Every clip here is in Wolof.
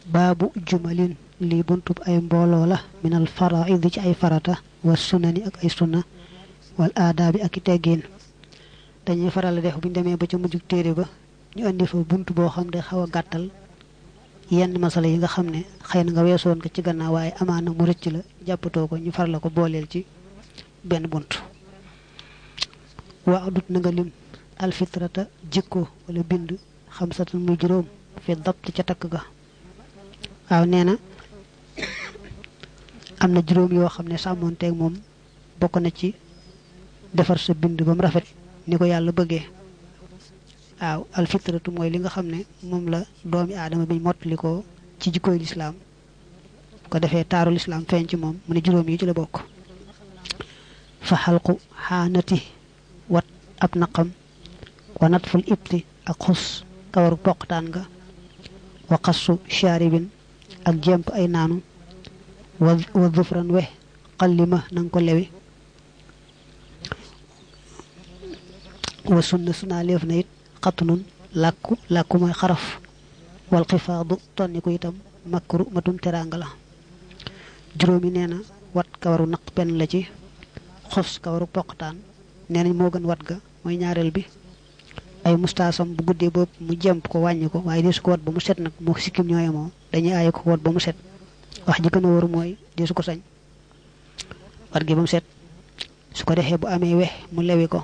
babu jumalin li buntub ay mbolo la minal fara'id ci ay farata wa sunani ak ay sunna wal adabi ak teggin dañuy faral def buñ démé ba ci mujjuk téré ba ñu andi fa buntu bo xam ne xawa gattal yenn masala yi nga xamne xeyna nga wesson ko ci gannaaw waye amana mu recc la jappato ko ñu far la ko bolel ci ben buntu wa adut na nga lim al fitrata jikko wala bind xamsatan muy juroom fi dabt ci tak ga waaw neena amna juroom yo xamne samonté ak mom bokk na ci defar sa bind bam rafet niko yalla bëgge waaw al fitratu moy li nga xamne mom la doomi adama bi motliko ci jikkoy l'islam ko defé taru l'islam feñ ci mom mu ne juroom yi ci la bokk fa halqu hanati wat ab naqam wa natful ibti ak khus kawaru poktan nga wa qassu sharibin ak jemp ay nanu wa dhufran we qallima nang ko lewi wa sunna lef na it qatnun lakku moy xaraf wal qifadu toniku itam makru matum teranga la juromi neena wat kawaru nak pen la ci xos kawaru poktan nenañ mo gën wat ga moy ñaarel bi ay mustasam bu guddé bop mu jemp ko wañi ko waye des ko wat ba mu set nak mo sikim ñoyamo dañuy ay ko wat ba mu set wax ji gëna wor moy des ko sañ wat gi ba mu set su ko defé bu amé wé mu lewi ko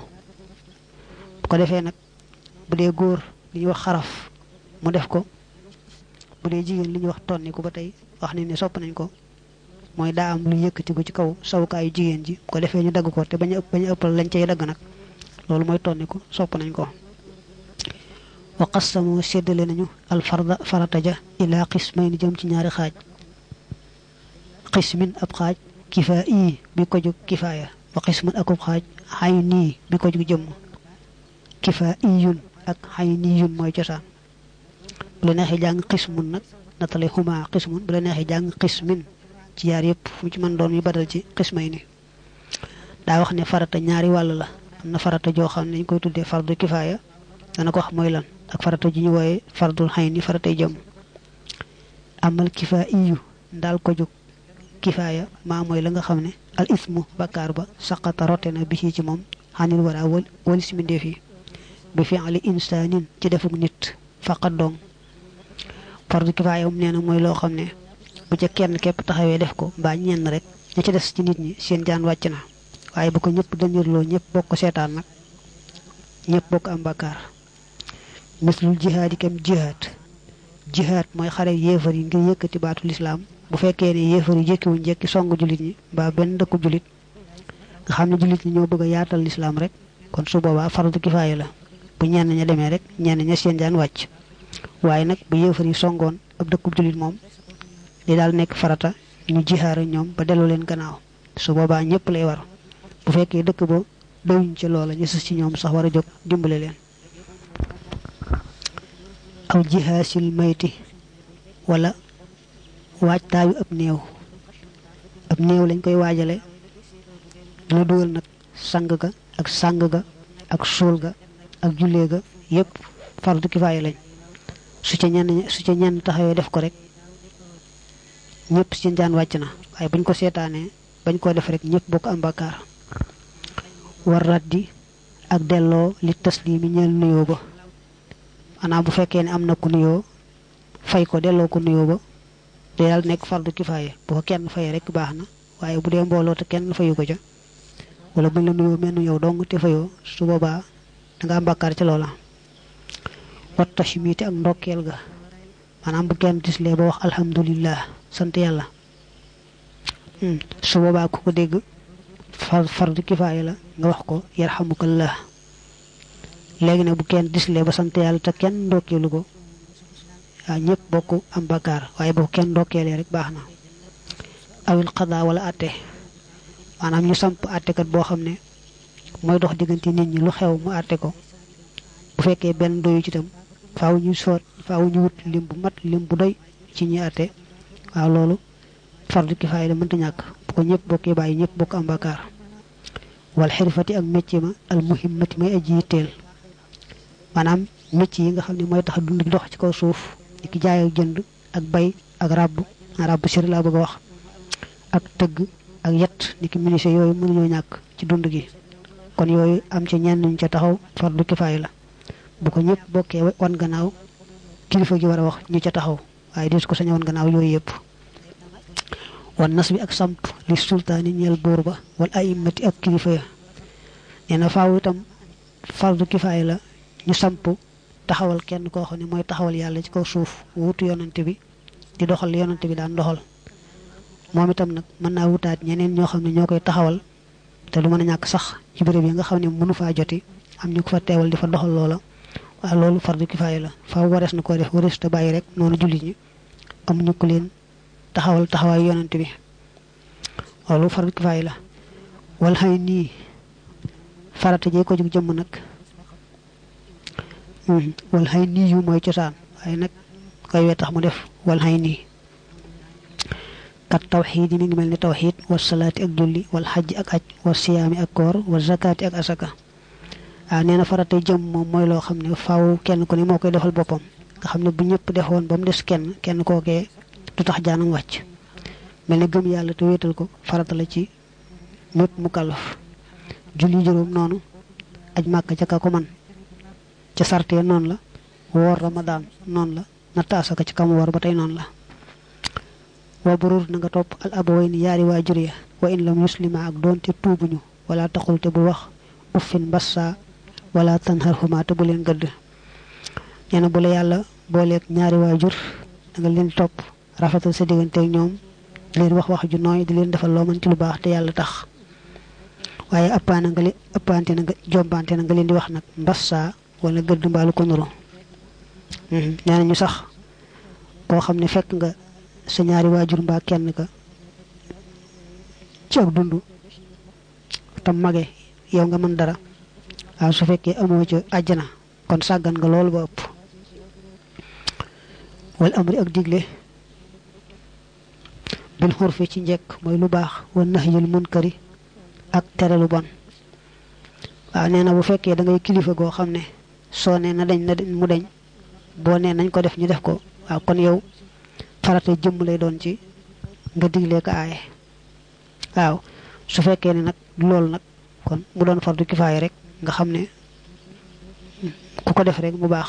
bu ko defé nak budé goor li wax xaraf mu def ko budé jigen li wax tonni ko batay wax ni ne sopp nañ ko moy da am lu yëkëti ko ci kaw sawkaayu jigen ji bu ko defé ñu dag ko té baña ëppal lañ cey dag nak lolu moy tonni ko sopp nañ ko wa qasamu sédalé nañu al farda farataja ila qismayn jëm ci ñaari xaaj qismin ab xaaj kifai bi ko juk kifaya wa qismun akub xaaj hayni bi ko juk jëm kifaiyun ak hayniyun moy ciosan bu la nexé jang qismun nak natale huma qismun bu la nexé jang qismin ci yar yépp fu ci man doon yu badal ci qismayni da wax ne farata ñaari wal la amna farata jo xamne ñu koy tuddé fardu kifaya dana ko wax moy lan ak farata ji ñu woyé fardul hayni farata jëm amal kifaiyu dal ko juk kifaya ma moy la nga xamne al ismu bakar ba saqata rotena bi ci mom hanil wara wal ismi defi bi fi'li insanin ci defuk nit faqat dong fardu kifaya neena moy lo xamne bu ca kenn kep taxawé def ko ba ñenn rek ña ci dess ci nit ñi seen jaan wacc na waye bu ko ñepp dañirlo ñepp bokk sétan nak ñepp bokk am bakar mislul jihad kam jihad moy xare yéfer yi ngir yëkëti baatu l'islam bu fekkee ne yéfer yi jekki wu jekki songu julit ñi ba ben dekk julit nga xamne julit ñi ñoo bëgg yaatal l'islam rek kon su boba fardu kifaya la bu ñenn ña démé rek ñenn ña seen jaan wacc waye nak bu yéfer yi songon ab dekk julit mom li dal nek farata ñu jihar ñom ba delu len gannaaw su boba ñepp lay war bu fekkee dekk bo dawuñ ci loola ñu ci ñom sax wara jog dimbale len aw jihasil mayti wala waajtaayu ab neew lañ koy waajale dina dugal nak sang ga ak sul ga ak julé ga yépp fardu kifaya lañ su ci ñenn taxawé def ko rek ñepp ci jaan wacc na waye buñ ko sétané bañ ko def rek ñepp bokk am bakkar war raddi ak dello li taslimi ñeel nuyo ba ana bu fekkee ne amna ku nuyo fay ko dello ko nuyo ba day dal nek fardu kifaya bu ko kenn fay rek baxna waye bu dé mbolo te kenn fayu ko ja wala buñ la nuyo mel yow dong te fayo su boba da nga am bakkar ci lola wat tashmiti ak ndokel ga manam bu kenn disle ba wax alhamdulillah sant yalla su boba ku ko deg fardu kifaya la nga wax ko yarhamukallah légui nak bu kenn disle ba sant yalla te kenn ndokelu ko ñepp bokku am bakkar waye bu kenn ndokele rek baxna awil qada wala até manam ñu samp até kat bo xamné moy dox digënté nit ñi lu xew mu até ko bu féké ben doyu ci tam faaw ñu wut lim bu mat lim bu doy ci ñi até waaw lolu fardu kifaya la mënta ñak bu ko ñepp bokké bayyi ñepp bokk am bakkar wal hirfati ak métier ma al muhimmati may aji tel manam métier yi nga xamni moy tax dund dox ci kaw suuf ki jaay ak jënd ak bay ak ràbb sir laa bëgg a wax ak tëgg ak yett ni ki ministre yooyu mënuñoo ñàkk ci dund gi kon yooyu am ci ñenn ñu ca taxaw fardu kifaaya la bu ko ñëpp bokkee wan gannaaw kilifa gi war a wax ñu ca taxaw waaye des ko sañ wan gannaaw yooyu yëpp wan nas bi ak samp li sultaani ñeel buur ba wal a'immati ak kilifa ya nee na faaw itam fardu kifaaya la ñu samp taxawal kenn koo xam ne mooy taxawal yàlla ci kaw suuf wutu yonante bi di doxal li yonante bi daan doxal moom itam nag mën naa wutaat ñeneen ñoo xam ne ñoo koy taxawal te lu mën a ñàkk sax ci béréb yi nga xam ne mënu faa joti am ñu ko fa teewal di fa doxal loola waaye loolu fardu kifaaya la faaw warees na ko def warees te bàyyi rek noonu jullit ñi amuñu ko leen taxawal taxawaayu yonante bi loolu fardu kifaaya la wal xay nii farata jee ko jug jëmm nag wal xay nii yu mooy cosaan waaye nag koy wee tax mu def wal xay nii kat tawxiid yi mi ngi mel ni tawxiid wa salaati ak julli wal xajj ak aj wa siyaami ak koor wa zakaati ak asaka waaw nee na farata jëm moom mooy loo xam ne faaw kenn ku ne moo koy defal boppam nga xam ne bu ñëpp defoon ba mu des kenn kookee du tax jaanam wàcc mel ni gëm yàlla te wéetal ko farata la ci ñëpp mu kàllaf julli juróom noonu aj màkk ca ka ko man ca sartee noonu la woor ramadaan noonu la natt asaka ci kam woor ba tey noonu la wa burur na nga topp al abawayni yaari waajur ya wa in lam yuslima ak doonte tuubuñu wala taxul te bu wax uffin mbassa wala tanharhuma te bu leen gëdd nee na bu la yàlla booleeg ñaari waajur da nga leen topp rafetal sa digganteeg ñoom di leen wax ju nooy di leen defal loo mën ci lu baax te yàlla tax waaye ëppante na nga jombante na nga leen di wax nag mbassa wala gëdd mbaalu ko nuru nee na ñu sax koo xam ne fekk nga sa ñaari waajur mbaa kenn ka ci ak dund tam mage yow nga mën dara waaw su fekkee amoo ca àjjana kon sàggan nga loolu ba ëpp wal amri ak digle bil xurfi ci njekk mooy lu baax wa nahyil munkari ak tere lu bon waaw nee na bu fekkee da ngay kilifa goo xam ne soo nee na dañ mu deñ boo nee nañ ko def ñu def ko waaw kon yow farata jëmm lay doon ci nga diglee ko aaye waaw su fekkee ne nag loolu nag kon mu doon fardu kifaaya rek nga xam ne ku ko def rek mu baax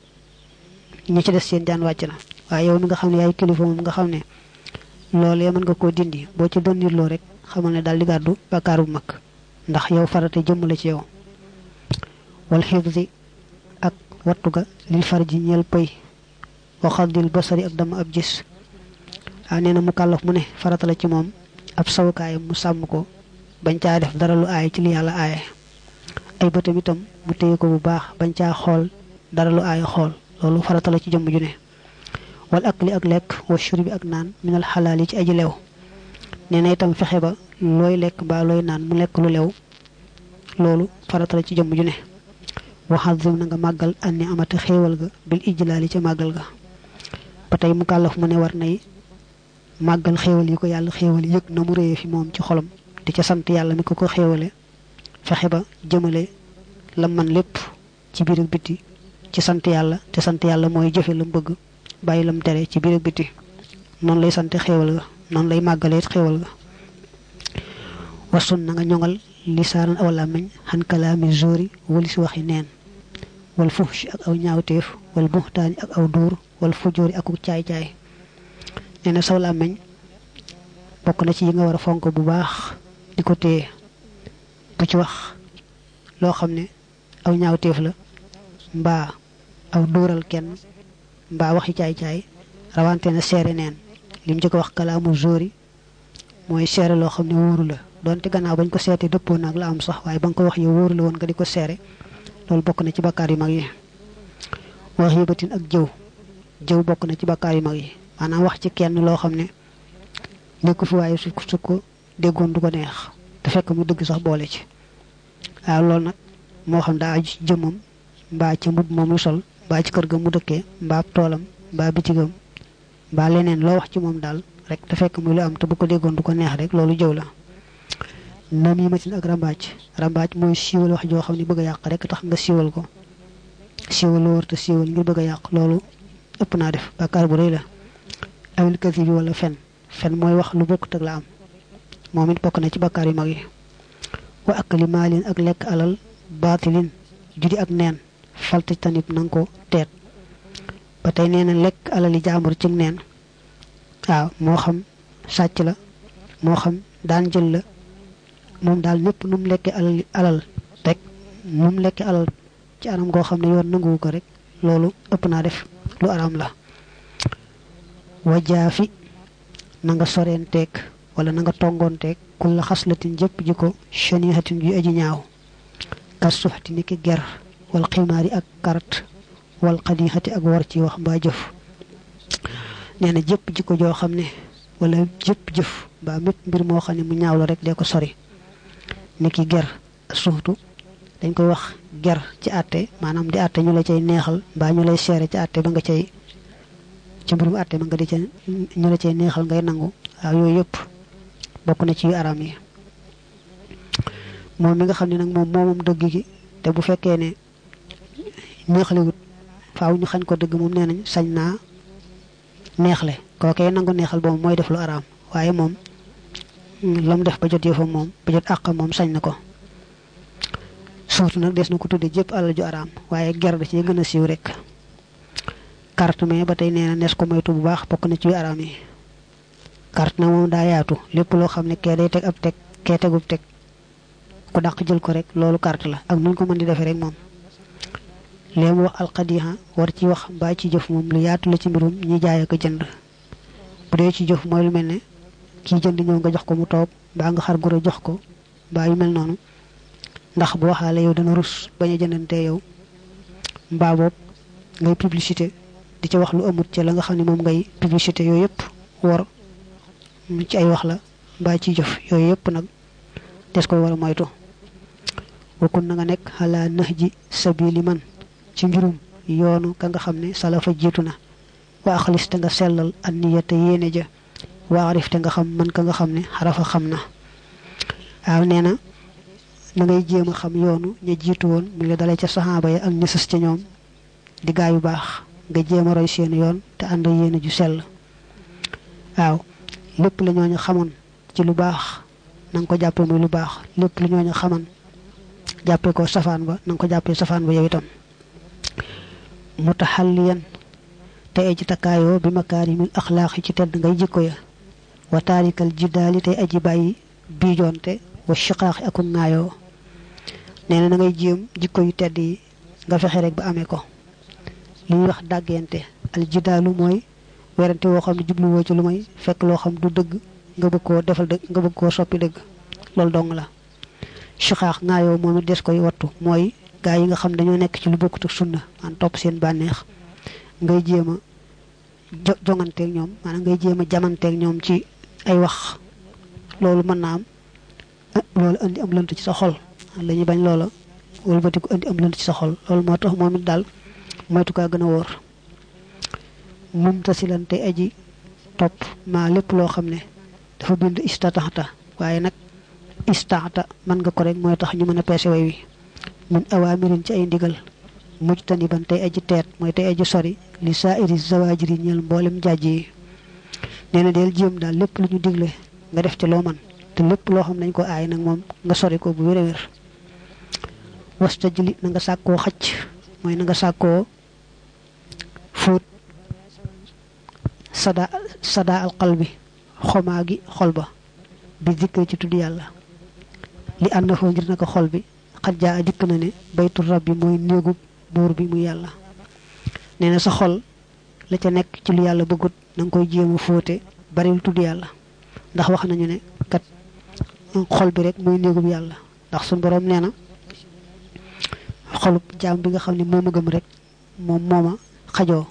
ñi ci des seen jaan wàcc na waaye yow mi nga xam ne yaay kilifa moom nga xam ne loolee mën nga koo dindi boo ci doon nirloo rek xamal ne daal di gàddu bàkkaar bu mag ndax yow farata jëmm la ci yow wal xifzi ak wattu ga lil farji ñeel pëy wa xaddil basari ak dama ab gis waaw nee na mu kàllaf mu ne farata la ci moom ab sawukaayam mu sàmm ko bañ caa def dara lu aay ci li yàlla aaye ay bëtam itam mu téye ko bu baax bañ caa xool dara lu aay xool loolu farata la ci jëmm ju ne wal akli ak lekk wa shurbi ak naan minal xalaal yi ci aji lew nee na itam fexe ba looy lekk mbaa looy naan mu lekk lu lew loolu farata la ci jëmm ju ne waxazim na nga màggal anni amati xéewal ga bil ijlaali ca màggal ga ba tey mu kàllaf mu ne war nay màggal xéewal yi ko yàlla xéewal yëg na mu réye fi moom ci xolam di ca sant yàlla mi ko xéewale fexe ba jëmale la man lépp ci biir ak biti ci sant yàlla te sant yàlla mooy jëfe lam bëgg bàyyi lam tere ci biir ak biti noonu lay sante xéewal ga noonu lay màggalee xéewal ga wasun na nga ñoŋal lisaanan aw làmmiñ xan kalaami zóori walis waxi neen wal fuhshi ak aw ñaawteef wal buxtaani ak aw duur wal fujóori ak caay-caay nee na saw làmmiñ bokk na ci yi nga war a fonk bu baax di ko téye bu ci wax loo xam ne aw ñaawteef la mbaa aw dóoral kenn mbaa waxi caay-caay rawante na seere neen lim jëkk wax kalaamu zóori mooy seere loo xam ne wóoru la donte gannaaw bañ ko seetee dëppoo naag la am sax waaye ba nga ko wax yow wóoru la woon nga di ko seere loolu bokk na ci bakkaar yu mag yi wax yëbatin ak jëw bokk na ci bakkaar yu mag yi maanaam wax ci kenn loo xam ne nekku fi waaye su ko déggoon du ko neex te fekk mu dëgg sax boole ci waaw loolu nag moo xam daa aju ci jëmmam mbaa ci mbubb moom lu sol mbaa ci kër ga mu dëkkee mbaa toolam mbaa bitigam mbaa leneen loo wax ci moom daal rek te fekk muy lu am te bu ko déggoon du ko neex rek loolu jëw la namimatin ak rambaaj mooy siiwal wax joo xam ne bëgg a yàq rek tax nga siiwal ko siiwal lu wër te siiwal ngir bëgg a yàq loolu ëpp naa def bàkkaar bu rëy la awil kasi bi wala fen mooy wax lu bokkut ak la am moom it bokk na ci bakkaar yu mag yi wa akli maalin ak lekk alal baatilin judi ak neen falti tanib nanga ko teet ba tey nee na lekk alali jaambur ci neen waaw moo xam sàcc la moo xam daan jël la moom daal ñëpp nu mu lekkee alal rek nu mu lekkee alal ci anam goo xam ne yoon nanguwu ko rek loolu ëpp naa def lu araam la wajaafi na nga soreenteeg wala na nga tongoonteeg kulla xaslatin jëpp ji ko shanihatin yu aji ñaaw kas suxti ni ki ger wal ximaari ak karat wal xadixati ak war ci wax mbaa jëf nee na jëpp ji ko joo xam ne wala jëpp jëf mbaa mépp mbir moo xam ne mu ñaaw la rek dee ko sori ni ki ger suxtu dañ koy wax ger ci àtte maanaam di àtte ñu la cay neexal mbaa ñu lay seere ci àtte ba nga cay ci mbirum àtte ba nga di ca ñu la cay neexal ngay nangu waaw yooyu yëpp bokk na ci yu araam yi moom mi nga xam ne nag moom dëgg gi te bu fekkee ne neexalewut faaw ñu xañ ko dëgg moom nee nañ sañ naa neexle kookee nangu neexal boobu mooy def lu araam waaye moom lam def ba jot yëfam moom ba jot àqam moom sañ na ko surtout nag des na ko tudde jëpp alal ju araam waaye ger da ci gën a siiw rek carte mais ba tey nee na nees ko moytu bu baax bokk na ci yu araam yi carte na moom daa yaatu lépp loo xam ne kee day teg ab teg kee tegub teg ku dàq jël ko rek loolu carte la ak nuñ ko mën di defee rek moom léegi mu wax alxadiha war ci wax mbaa ci jëf moom lu yaatu la ci mbirum ñi jaay ak jënd bu dee ci jëf mooy lu mel ne kii jënd ñëw nga jox ko mu toog mbaa nga xar gura jox ko mbaa yu mel noonu ndax bu waxaale yow dana rus bañ a jëndantee yow mbaa boobu ngay publicité di ca wax lu amut ca la nga xam ne moom ngay publicité yooyu yëpp war ci ay wax la mbaa ci jëf yooyu yëpp nag des koy war a moytu wakun na nga nekk xalaa nax ji sabili man ci njurum yoonu ka nga xam ne salafa jiitu na wa axlis te nga sellal an niyata yéene ja wa arif te nga xam man ka nga xam ne xarafa xam na waaw nee na na ngay jéem a xam yoonu ña jiitu woon mu la dalee ca saxaaba ya ak ña sës ca ñoom di gaa yu baax nga jéem a roy seen yoon te ànd yéene ju sell waaw lépp la ñooñu xamoon ci lu baax na nga ko jàppee muy lu baax lépp lu ñooñu xaman jàppee ko safaan ba na nga ko jàppee safaan ba yow itam mutaxalliyan tey aji takkaayoo bi makaarimil axlaaqi ci tedd ngay jikko ya wa taarikal jiddaali tey aji bàyyi biijoonte wa shiqaaxi akuk ŋaayoo nee na ngay jéem jikko yu tedd yi nga fexe rek ba amee ko li ñuy wax dàggente al jiddaalu mooy werante woo xam ne jubluwoo ci lu may fekk loo xam du dëgg nga bëgg koo defal dëgg nga bëgg koo soppi dëgg loolu dong la shiqaax ŋaayoo moom it des koy wattu mooy gaa yi nga xam dañoo nekk ci lu bokkut ak sunna man topp seen bànneex ngay jéem a jonganteeg ñoom maanaam ngay jéem a jamanteeg ñoom ci ay wax loolu mën naa am loolu andi am lënt ci sa xol la ñuy bañ loola wëlbatiku andi am lënt ci sa xol loolu moo tax moom it daal moytu kaa gën a wóor mum tasilante aji topp maa lépp loo xam ne dafa bind istataxta waaye nag istaxta mën nga ko rek mooy tax ñu mën a peese way wi min awaamirin ci ay ndigal mujtaniban tey aji teet mooy tey aji sori li saairi zawaajiri ñeel mboolem jàjj yi nee na del jéem daal lépp lu ñu digle nga def ci loo man te lépp loo xam nañ ko aay nag moom nga sori ko bu wér-wér wastajli na nga sàkkoo xacc mooy na nga sàkkoo fóot sada al qalbi xomaa gi xol ba bi zikri ci tudd yàlla li ànd foo ngir naka xol bi xat jaa a dikk na ne baytul rabbi mooy néegub buur bi muy yàlla nee na sa xol la ca nekk ci lu yàlla bëggut na nga koy jéem a fóote bariwul tudd yàlla ndax wax nañu ne kat xol bi rek muy néegub yàlla ndax suñu borom nee na xolub jaam bi nga xam ne mooma gëm rek moom mooma xajoo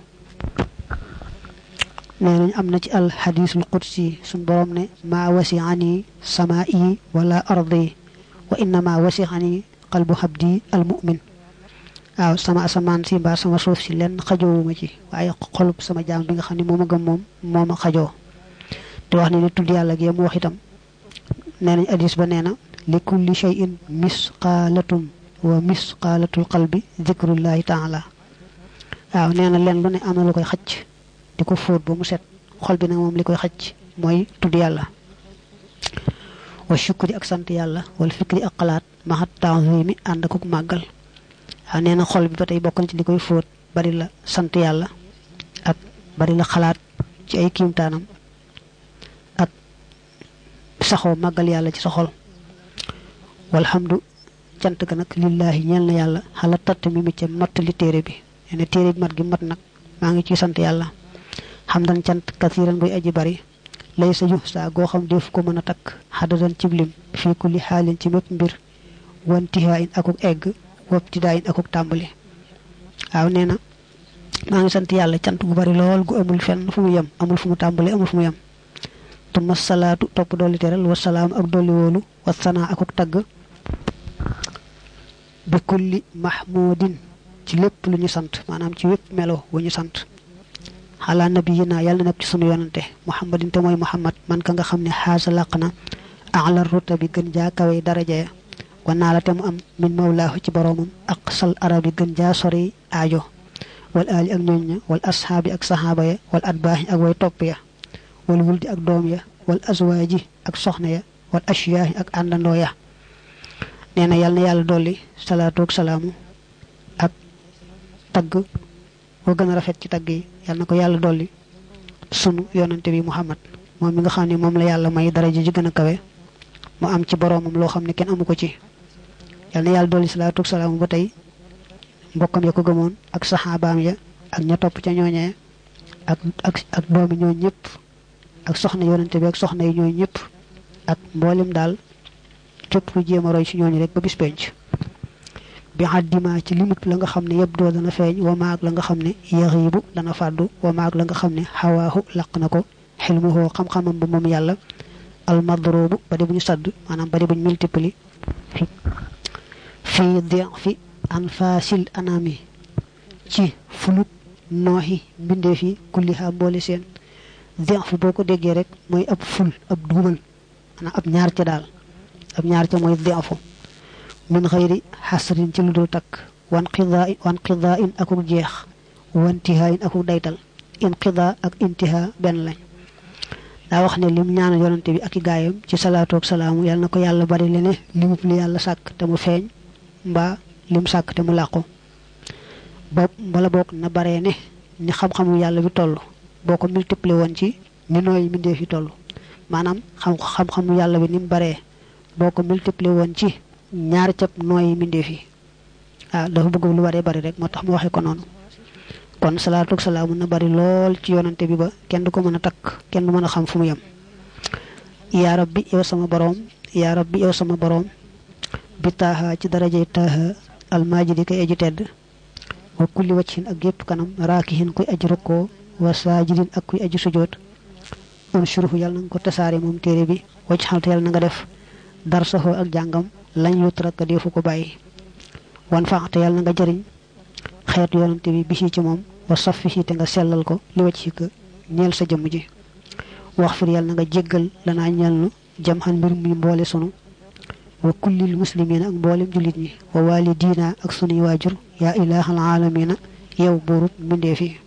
nee nañ am na ci al hadisul qudsi suñu borom ne maa wasi'ani samaa'i wala ardi wa innama wasi'ani qalbu habdi al mu'min waaw sama asamaan si mbaa sama suuf si lenn xajoowuma ci waaye xolub sama jaam bi nga xam ne mooma gëm moom mooma xajoo te wax ne ne tudd yàlla gi mu wax itam nee nañ hadis ba nee na li kulli shay'in misqaalatun wa misqaalatul qalbi zikrullahi taala waaw nee na leen lu ne am na lu koy xacc di ko fóot ba mu set xol bi nag moom li koy xëcc mooy tudd yàlla wa shukri ak sant yàlla wal fikri ak xalaat maxat ta'zimi ànd akuk màggal waaw nee na xol bi ba tey bokk na ci li koy fóot bari la sant yàlla ak bari la xalaat ci ay kiimtaanam ak saxoo màggal yàlla ci sa xol walhamdu cant ga nag lillaahi ñeel na yàlla xala tatt mi mi ca mattali téere bi nee na téere bi mat gi mat nag maa ngi ciy sant yàlla xamdan cant kasiiran buy aji bari lay sa yux saa goo xam def ko mën a takk xadadan ciblim fii kulli xaalin ci mépp mbir wantihaa in akuk egg wabtidaa in akuk tàmbali waaw nee na maa ngi sant yàlla cant gu bari lool gu amul fenn fu mu yem amul fu mu tàmbali amul fu mu yem tuma salaatu topp dolli teral wa salaam ak dolli wóolu wa sanaa akuk tagg bi kulli mahmudin ci lépp lu ñu sant maanaam ci wépp melo wu ñu sant xalaa nabiyina yàlla na nekk ci sunu yonante muhammadin te mooy muhammad man ka nga xam ne xaasa làq na ala ruta bi gën jaa kawe daraja ya wa naa la te mu am min mawlaahu ci boroomam ak sal arab yi gën jaa sori aajo wal aali ak ñooñ ña wal ashaabi ak saxaaba ya wal atbaaxi ak way topp ya wal wuldi ak doom ya wal azwaaji ak soxna ya wal ashyaahi ak àndandoo ya nee na yàlla na yàlla dolli salaatu ak salaamu ak tagg boo gën a rafet ci tagg yi yàlla na ko yàlla dolli sunu yonante bi muhammad moom mi nga xam ne moom la yàlla may daraja ji gën a kawe mu am ci boroomam loo xam ne kenn amu ko ci yàlla na yàlla dolli salaatu ak salaamu ba tey mbokkam ya ko gëmoon ak saxaabaam ya ak ña topp ca ñooñee ak doomi ñooñ ñëpp ak soxna yonante bi ak soxna yi ñooñ ñëpp ak mboolem daal képp ku jéem a roy ci ñooñu rek ba bis penc bi àddima ci limut la nga xam ne yëpp doo dana feeñ wa maag la nga xam ne yaxiibu dana fàddu wa maag la nga xam ne xawaahu laq na ko xilmuhoo xam-xamam bu moom yàlla almadrobu ba di bu ñu sadd maanaam ba di bu ñu multipli fii di fi anfaasil anami ci fulut nooxi mbindeef yi kulliha mboole seen di fi boo ko déggee rek mooy ab ful ab duubal maanaam ab ñaar ca daal ab ñaar ca mooy di fu min xëyri xasrin ci lu dul takk wan qidaa in akuk jeex wantihaa in akuk daytal inqidaa ak intihaa benn lañ daa wax ne lim ñaanal yonante bi ak i gaayam ci salaatu ak salaamu yàlla na ko yàlla bari le ne limub li yàlla sàkk te mu feeñ mbaa lim sàkk te mu làqu boobu wala boog na baree ne ni xam-xamu yàlla bi toll boo ko multiplier woon ci ni nooy mbindeef yi toll maanaam xam-xamu yàlla bi ni mu baree boo ko multiplier woon ci ñaar cëb nooy mbindeef yi waaw dafa bëgg lu waree bari rek moo tax mu waxee ko noonu kon salaatu ak salaamu na bari lool ci yonante bi ba kenn du ko mën a takk kenn du mën a xam fu mu yem yaa rabbi yow sama boroom yaa rabbi yow sama boroom bi taaha ci darajey taaha almaajidi koy aji tedd wa kulli wajhin ak gépp kanam raakihin kuy aji rukkoo wa saajidin ak kuy aji sujoot unshuruhu yàlla na nga ko tasaare moom téere bi waj xalte yàlla na nga def darsaxoo ak jàngam lañ yutraka deefu ko bàyyi wan faxte yàlla na nga jëriñ xeetu yonante bi bisi ci moom wa safihi te nga sellal ko li wacc ci ka ñeel sa jëmm ji wax fir yàlla na nga jéggal lanaa ñeel nu jam xan mbir muy mboole sunu wa kullil muslimina ak mboolem jullit ñi wa walidina ak sunuy waajur yaa ilaahal aalamiina yow buurub mbindeef yi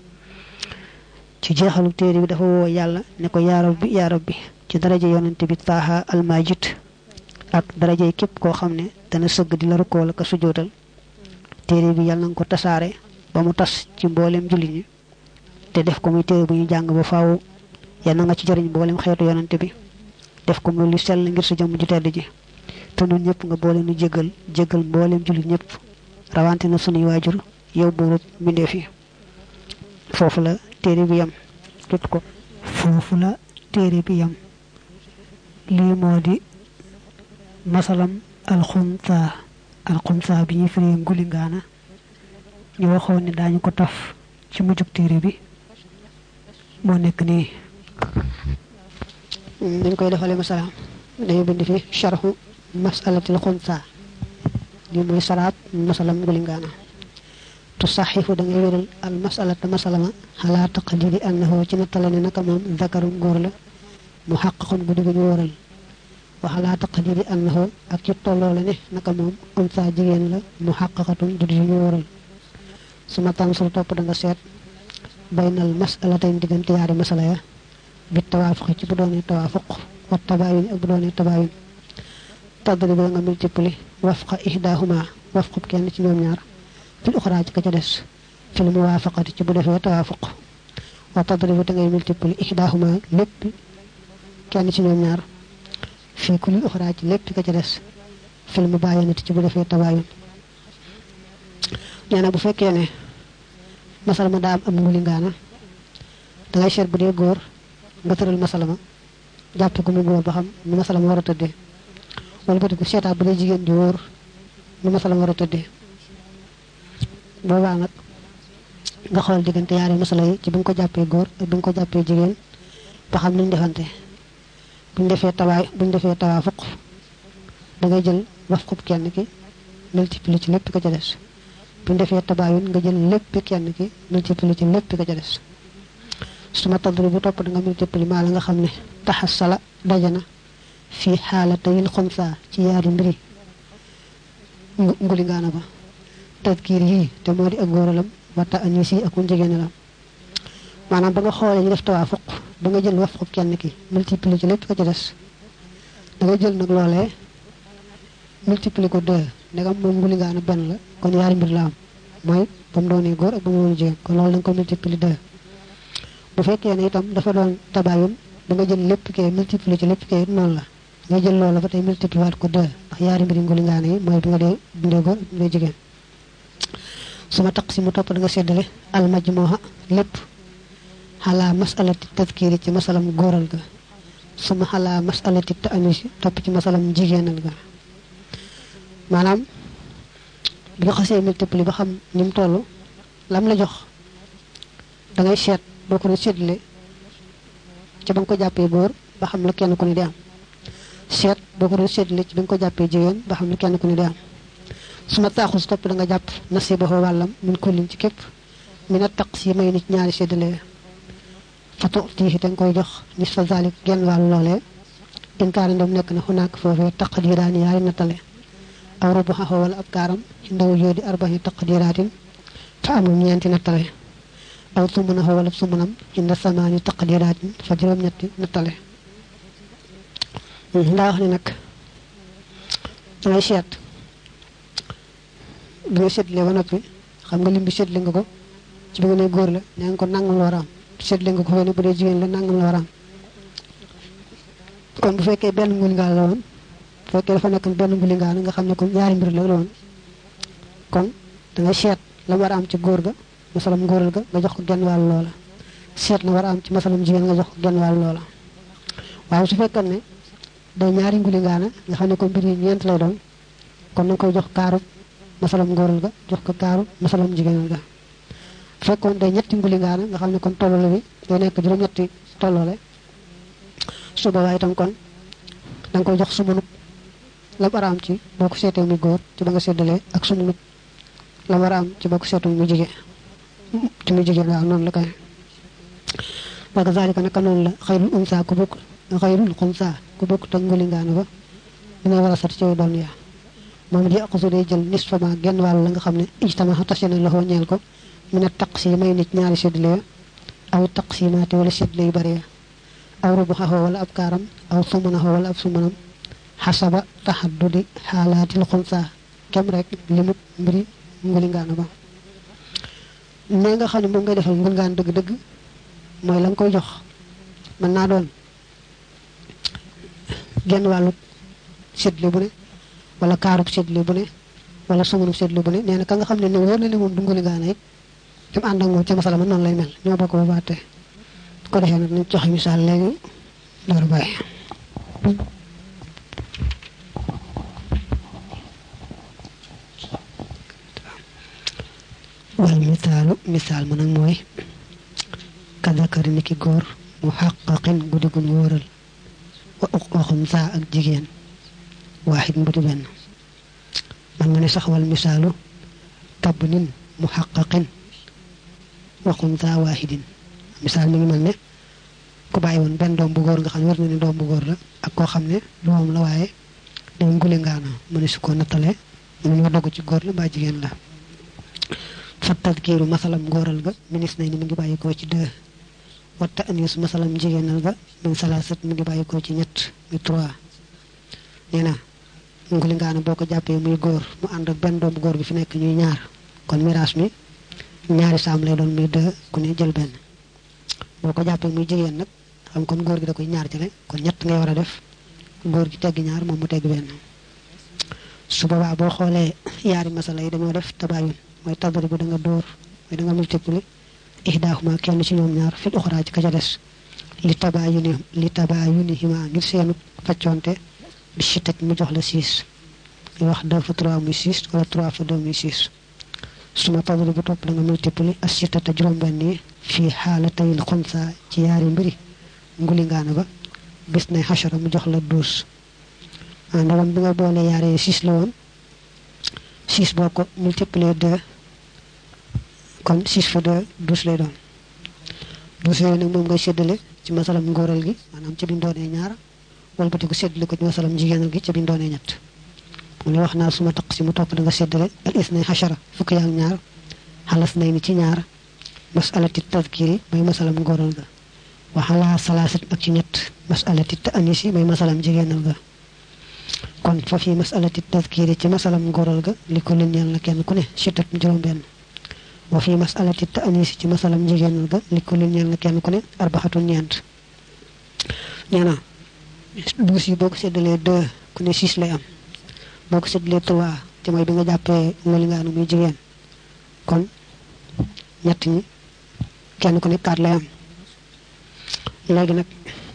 ci jeexalu téere bi dafa woo yàlla ne ko yaa rabbi ci daraja yonante bi taaha almajid ak darajey képp koo xam ne dana sëgg di la rukkoo la ka sujootal téere bi yàlla na ko tasaare ba mu tas ci mboolem jullit ñi te def ko muy téere bu ñu jàng ba faaw yàlla na nga ci jëriñ mboolem xeetu yonante bi def ko muy lu sell ngir sa jëmm ju tedd ji te ñun ñëpp nga boole nu jéggal mboolem jullit ñëpp rawante na sunuy waajur yow buurub mbindeef yi foofu la téere bi yam jot ko foofu la téere bi yam lii moo di masalam alxunsa bi ñuy firee ngulingaana ñu waxoon ne daañu ko taf ci mujjug téere bi moo nekk nii dañ koy defalee masala dañu bind fi sharhu masalatil xunsa li mooy saraat masalam ngulingaana tu saxifu da ngay wéral al masalata masalama xalaa taqdiri annahu ci nattala ne naka moom zakaru góor la mu xaqaqun bu digg ñu wóoral waxalaa taqdiri annahu ak ci tolloo la ne naka moom unsa jigéen la mu xaqaqatun du di ñu wóoral suma tànsul topp da nga seet baynal masalatayn diggante yaari masala ya bi tawaafuq ci bu doone tawaafuq wa tabaayun ak bu doone tabaayun tadribu nga multiplier wafqa ihdahuma wafqu kenn ci ñoom ñaar fil ukhra ci ka ca des fil muwafaqati ci bu defee tawaafuq wa tadribu te ngay multiplier ihdahuma lépp kenn ci ñoom ñaar fi kulli ukhra ci lépp ka ca des fil mubayanati ci bu defee tabaayun ñana bu fekkee ne masal ma daa am ngulingaana da ngay seet bu dee góor nga tëral masala ma jàpp ko mu góor ba xam ni masala ma war a tëddee wala ba ko seetaat bu dee jigéen di wóor ni masala ma war a tëddee boobaa nag nga xool diggante yaari masala yi ci bi nga ko jàppee góor ak bi nga ko jàppee jigéen ba xam niñ defante buñ defee tawaafuq da ngay jël wafqub kenn ki multiplier ci lépp ko ca des buñ defee tabaayun nga jël lépp kenn ki multiplier ci lépp ko ca des suma tadru bu topp da nga multiplier maa la nga xam ne taxasala dajana fii xaalatayil xunsa ci yaari mbiri ngulingaana ba tadkiir yii te moo di ak góoralam wata anis yi ak njigéenalam maanaam ba nga xoolee ñu def tawaafuq ba nga jël wafqub kenn ki multiplier ci lépp ko ca des da nga jël nag loolee multiplier ko 2 ndegam moom ngulingaana benn la kon yaari mbir la am mooy ba mu doonee góor ak ba mu doonee jigéen kon loolu da nga ko multiplier 2 bu fekkee ne itam dafa doon tabaayun da nga jël lépp kee multiplier ci lépp kee noonu la nga jël loolu ba tey multiplier waat ko 2 ndax yaari mbiri ngulingaana yi mooy bi nga dee bindee góor ak bindee jigéen suma taqsimu topp da nga séddale al majmuha lépp xalaa masalati tadkiri ci masalam góoral ga suma xalaa masalati ta'anisi topp ci masalam jigéenal ga maanaam bi nga xasee multiplier ba xam ni mu toll lam la jox da ngay seet boo ko doon séddale ca ba nga ko jàppee góor ba xam la kenn ku ne di am seet boo ko doon séddale ci ba nga ko jàppee jigéen ba xam la kenn ku ne di am suma taaxus topp da nga jàpp nasibahu wàllam min kullin ci képp mina taqsi may nit ñaari séddale fa tuutihi te nga koy jox nisfa zalik genn wàllu loolee inkaari ndam nekk na xunaak foofee taqdiraan yaari nattale aw rubuxahu wala ab kaaram ndaw joodi arbahi taqdiraatin fa amul ñeenti nattale aw sumunahu wala sumunam inda samaani taqdiraatin fa juróom-ñetti nattale ndaa wax ne nag dangay seet bi nga seetle ba noppi xam nga lim bi seetle nga ko ci bi nga ne góor la nee nga ko nangam la war a am seetle nga ko fee ne bu dee jigéen la nangam la war a am kon bu fekkee benn ngulingaan la woon bu fekkee dafa nekk benn ngulingaan nga xam ne kon ñaari mbir la woon kon dangay seet la war a am ci góor ga masalam góoral ga nga jox ko genn wàllu loola seet la war a am ci masalam jigéen nga jox ko genn wàllu loola waaye su fekkoon ne day ñaari ngulingaana nga xam ne ko mbir yi ñeent lay doon kon danga koy jox kaaru masalam góoral ga jox ko kaaru masalam jigéenal ga fekkoon day ñetti ngulingaana nga xam ne kon tollole bi day nekk juróom-ñetti tollole su boobaa itam kon danga koy jox sumunub la war a am ci boo ko seetee muy góor ci ba nga seddalee ak sumunub la war a am ci boo ko seetul muy jigéen ci muy jigéen waaw noonu la kay wa kazalika naka noonu la xayrul unsa ku bokk xayrul xunsa ku bokk te ngulingaana ba dina war a sat ci doon yaa moom di aqusu day jël nisfa ma genn wàll la nga xam ne ijtama tase na loxo ñeel ko mina taqsi may nit ñaari séddale aw taqsimaati wala séddale yu bari aw rubuxahu wala ab kaaram aw sumunahu wala ab sumunam xasaba taxaddudi xaalaatil xunsa kem rek limut mbiri ngulingaana ba ne nga xam ne moom ngay defal ngulingaan dëgg-dëgg mooy la nga koy jox mën naa doon genn wàllu séddale bu ne wala kaarub séddale bu ne wala sumunub séddale bu ne nee na ka nga xam ne wóor na ne moom du ngulingaana it fi mu ànd ak moom ca masala ma noonu lay mel ñoo bokk ba baatee ko defee nag nañ joxe misaal léegi door bàyyi wal misaalu misaal ma nag mooy kadakari ni ki góor mu xaqaqin guddi guñ wóoral wa xunsa ak jigéen waaxid mbuti benn man nga ne sax wal misaalu tabnin mu xaqaqin wa xunsa waaxidin misaal mi ngi mel ne ku bàyyi woon benn doom bu góor nga xam ne war na ne doom bu góor la ak koo xam ne doom la waaye day ngulingaana mu ne su ko nattalee mu ne ñoo dogg ci góor la mbaa jigéen la fa tadkiiru masalam góoral ga minis nañ ni mi ngi bàyyi ko ci 2 wa ta'nis masalam jigéenal ga min salasat mi ngi bàyyi ko ci ñett mi 3 nee na nguli ngaana boo ko jàppee muy góor mu ànd ak benn doomu góor bi fi nekk ñuy ñaar kon miraas mi ñaari saam lay doon muy 2 ku ne jël benn boo ko jàppee muy jigéen nag xam kon góor gi da koy ñaar jële kon ñett ngay war a def góor gi tegg ñaar moom mu tegg benn su boobaa boo xoolee yaari masala yi dañoo def tabaayun mooy tabari bu da nga dóor mooy da nga multiplier ihdaahuma kenn ci ñoom ñaar fil uxraa ci ka ca des li tabaayunihima ngir seenu faccoonte bi ci teg mu jox la 6 ñu wax 2 fa 3 muy 6 wala 3 fa 2 muy 6 suma tabari bu topp da nga multiplier as ci tata juróom-benn yi fii xaalatayil xunsa ci yaari mbiri nguli ngaana ba bis nay xachara mu jox la 12 ndawam bi nga boole yaare 6 la woon 6 boo ko multiplier 2 kon 6 fa 2 12 lay doon 12 yooyu nag moom ngay séddale ci masalam ngóoral gi maanaam ci biñ doonee ñaar walbati ko séddale ko ci masalam jigéenal gi ci biñ doonee ñett mu ne wax naa suma taq si mu topp da nga séddale al isnay xachara fukk yaak ñaar xalas nay ni ci ñaar masalati tadkiri may masalam ngóoral ga waxalaa salaasit ak ci ñett masalati ta'anisi may masalam jigéenal ga kon fa fi masalati tadkiri ci masalam ngóoral ga li ko leen ñeel na kenn ku ne sitat juróom-benn wa fi masalati ta'anisi ci masalam jigéenal ga li ko leen ñeel na kenn ku ne arbaxatu ñeent nee na 12 yi boo ko séddalee 2 ku ne 6 lay am boo ko séddalee 3 te mooy bi nga jàppee ngoli ngaanu muy jigéen kon ñett ñi kenn ku ne 4 lay am léegi nag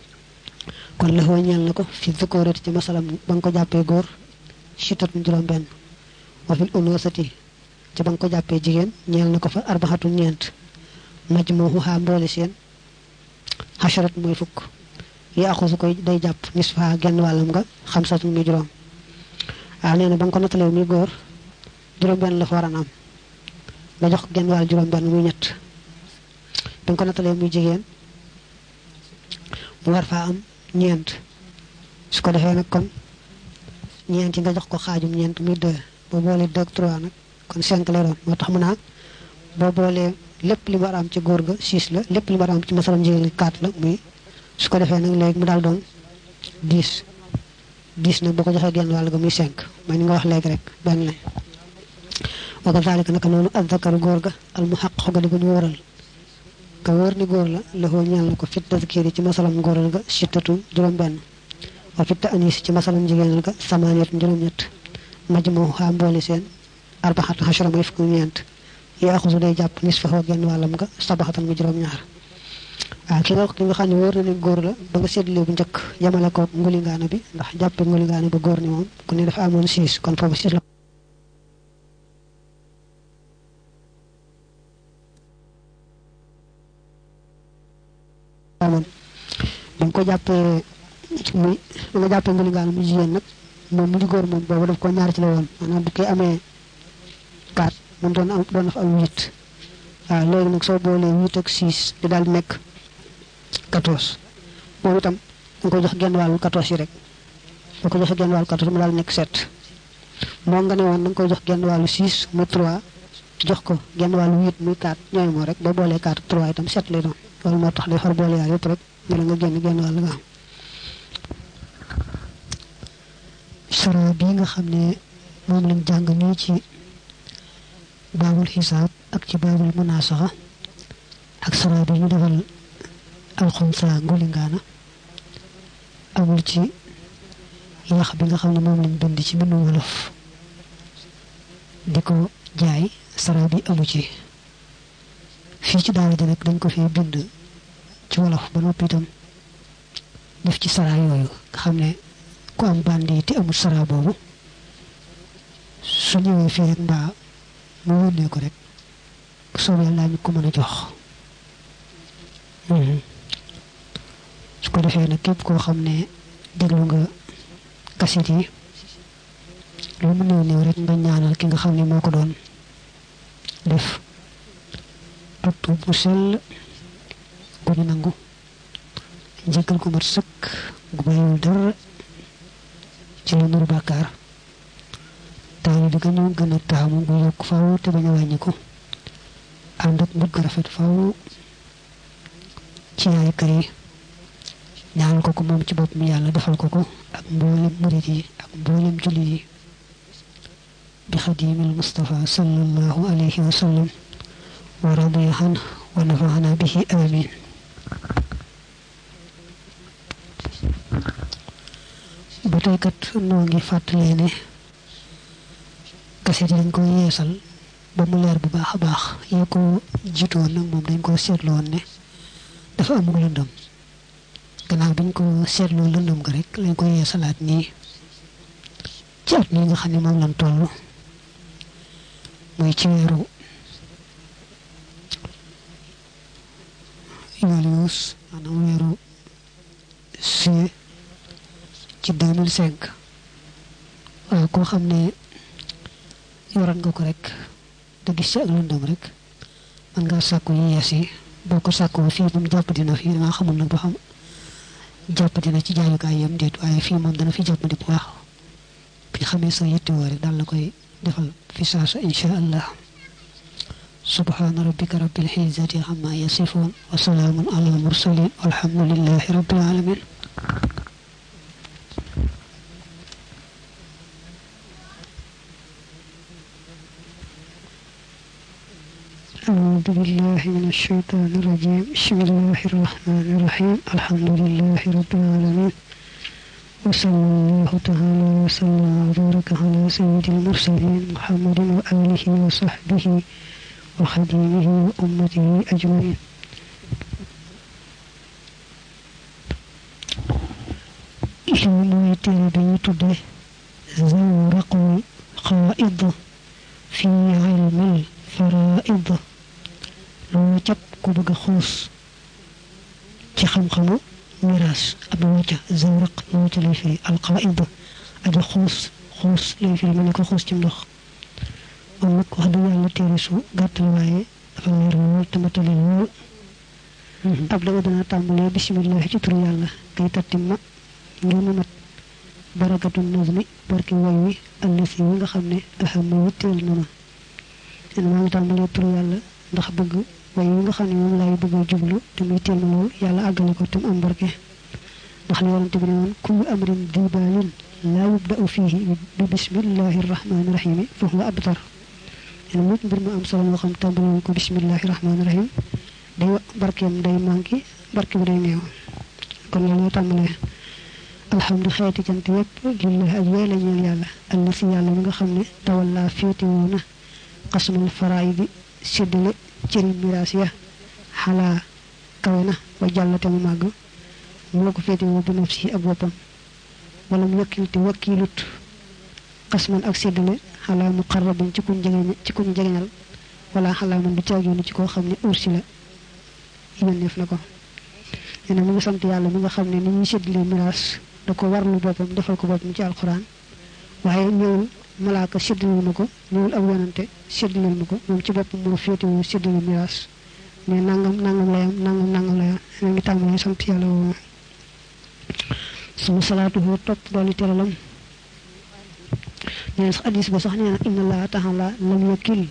kon la ñeel na ko fi zukurati ci masalam ba nga ko jàppee góor sitat juróom-benn wa fil unusati ci ba nga ko jàppee jigéen ñeel na ko fa arbaxatu ñeent majmuha mboole seen xacharat mooy fukk yi axusu koy day jàpp nisfa genn wàllam nga xamsatu muy juróom waaw nee na ba nga ko nattalee muy góor juróom-benn la fa war a am nga jox ko genn wàll juróom-benn muy ñett ba nga ko nattalee muy jigéen mu war faa am ñeent su ko defee nag kon ñeent yi nga jox ko xaajum ñeent muy 2 boo boolee 2 ak 3 nag kon 5 lay doon moo tax mu naa boo boolee lépp li mu war a am ci góor ga 6 la lépp li mu war a am ci masalam jigéen 4 la muy su ko defee nag léegi mu daal doon 10 nag boo ko joxee genn wàll ga muy 5 mooy ni nga wax léegi rek benn lañ wa kazalika naka noonu azzakaru góor ga al muhaqqaq ga di bu ñu wóoral ka wóor ni góor la loxoo ñeel na ko fit tazkiri ci masalam ngóoral ga sittatu juróom-benn wa fit ta'anis ci masalam jigéenal ga samaaniyat juróom-ñett majmoo xaa mbooli seen arbaxat xachara may fukk ñeent yaaxusu day jàpp nisfahu genn wàllam nga sabaxatan mu juróom-ñaar waaw ki nga xam ne wóor na ni góor la ba nga séddale bu njëkk yamale ko nguli ngaana bi ndax jàppe nguli ngaana ba góor ni moom ku ne dafa amoon 6 kon foofu 6 la amoon ba nga ko jàppee muy ba nga jàppee nguli ngaana mu jigéen nag moom mu di góor moom boobu daf ko ñaar ci la woon maanaam bu koy amee 4 moom doon na fa am 8 waaw léegi nag soo boolee 8 ak 6 di daal di nekk 14 moom itam nga koy jox genn wàllu 14 yi rek boo ko joxee genn wàllu 14 mu daal nekk 7 moo nga ne woon da nga koy jox genn wàllu 6 muy 3 jox ko genn wàllu 8 muy 4 ñooy moo rek boo boolee 4 ak 3 itam 7 lay doon loolu moo tax day xar boole yaar yëpp rek ne la nga génn genn wàll nga am sara bii nga xam ne moom lañ jàng nii ci baabul xisaab ak ci baabul munaasaxa ak sara bi ñu defal alxunsa nguli ngaana amul ci yax bi nga xam ne moom lañ bind ci mbindu wolof di ko jaay sara bi amu ci fii ci daara ji nag dañ ko fi bind ci wolof ba noppi itam def ci sara yooyu nga xam ne ku am bandi te amul sara boobu su ñëwee fii rek mbaa mu yónnee ko rek bu soobee laa ñu ko mën a jox su ko defee nag képp koo xam ne déglu nga kaset yi lu mu néew rek nga ñaanal ki nga xam ne moo ko doon def ak tuub bu sell gu ñu nangu njëkkal ko mat sëkk gu bàyyiwul dara ci lu nuru bàkkaar taali bi gën a gën a taamu gu yokk faaw te bañ a wàññi ko ànd ak mujj gu rafet faaw ci yaay kër yi ñaanal ko moom ci boppam yàlla defal ko ko ak mboolem murid yi ak mboolem julli yi bi xadimil Mustafa sallallahu alayhi wa sallam wa radiya anhu wa nafa'ana bihi amin ba tey kat noo ngi fàttalee ne kaset dañ ko yeesal ba mu leer bu baax a baax yi ko jiitoon nag moom dañ ko seetlu woon ne dafa amul lëndëm gannaaw biñ ko seetloo lëndëm ga rek lañ ko yeesalaat nii ci at nii nga xam ne moom lañ toll muy ci weeru Yulius maanaam weeru juillet ci 2005 waaw koo xam ne yoran nga ko rek te gis ci ak lëndëm rek man nga sàkku yi yees yi boo ko sàkkoo fii moom jàpp dina fii danga xamul nag ba xam jàpp dina ci jaayukaay yam déet waaye fii moom dana fi jàpp di bu baax bi xamee sa yittewoo rek daal la koy defal fi saasa insha allah subhana rabbika rabbil izzati amma yasifun wa salaamun ala al mursalin walhamdulillahi rabbil alamin أعوذ بالله من الشيطان الرجيم بسم الله الرحمن الرحيم الحمد لله رب العالمين وصلى الله تعالى وسلم وبارك على سيد المرسلين محمد وآله وصحبه وخديمه وأمته أجمعين يوم يتربي تده زورق القائد في علم الفرائض loo cap ku bëgg xuus ci xam-xamu miraas ab wacca zawraq wacca lay firi alqaid aja xuus lay firi mel ne ko xuus ci ndox moom nag wax dëgg yàlla téere su gàtt la waaye dafa leer lool te matali lool ab dama dana tàmbalee bisimilah ci turu yàlla kay tattimma ngir mu mat barakatu nazmi barki way wi allasi wi nga xam ne ahama yitteel na ma ene maa ngi tàmbalee turu yàlla ndax bëgg way yi nga xam ne moom laay bëgg a jublu te muy teel ma lool yàlla àggale ko te mu am barke ndax li yonente bi ne woon kullu amrin dibalin laa yubda'u fihi bi bismillahi rahmani rahimi fa huwa abtar ene mut mbir mu am solo moo xam tàmbale ko bismillahi rahmani rahim day barkeem day manqué barke bi day néew kon loolu tàmbalee alhamdu xeeti cant yépp lillahi ak yooy la ñeel yàlla alla si yàlla mi nga xam ne tawalla féete woona qasmul faraidi séddale cëri miraas ya xalaa kawe na wa jàllate mu màgg moo ko féete woo bi nafsi ak boppam wala mu wakkil te wakkilut qasman ak séddale xalaa mu qarrabin ci kuñ jegeñal wala xalaa man du caagéenu ci koo xam ne ursi la yónneef na ko nee mu ngi sant yàlla mi nga xam ne ni ñuy séddale miraas da ko warlu boppam defal ko boppam ci alquran waaye ñëwul malaaka séddalul ma ko ñëwul ab yonante séddalul ma ko moom ci boppam moo féetewoo séddale miraas ne nangam layam nangam layam ma ngi tàmbalee sant yàlla woo suma salaatu boo topp dooli teralam nee sax hadis ba sax nee na inna allaha taala lam yakil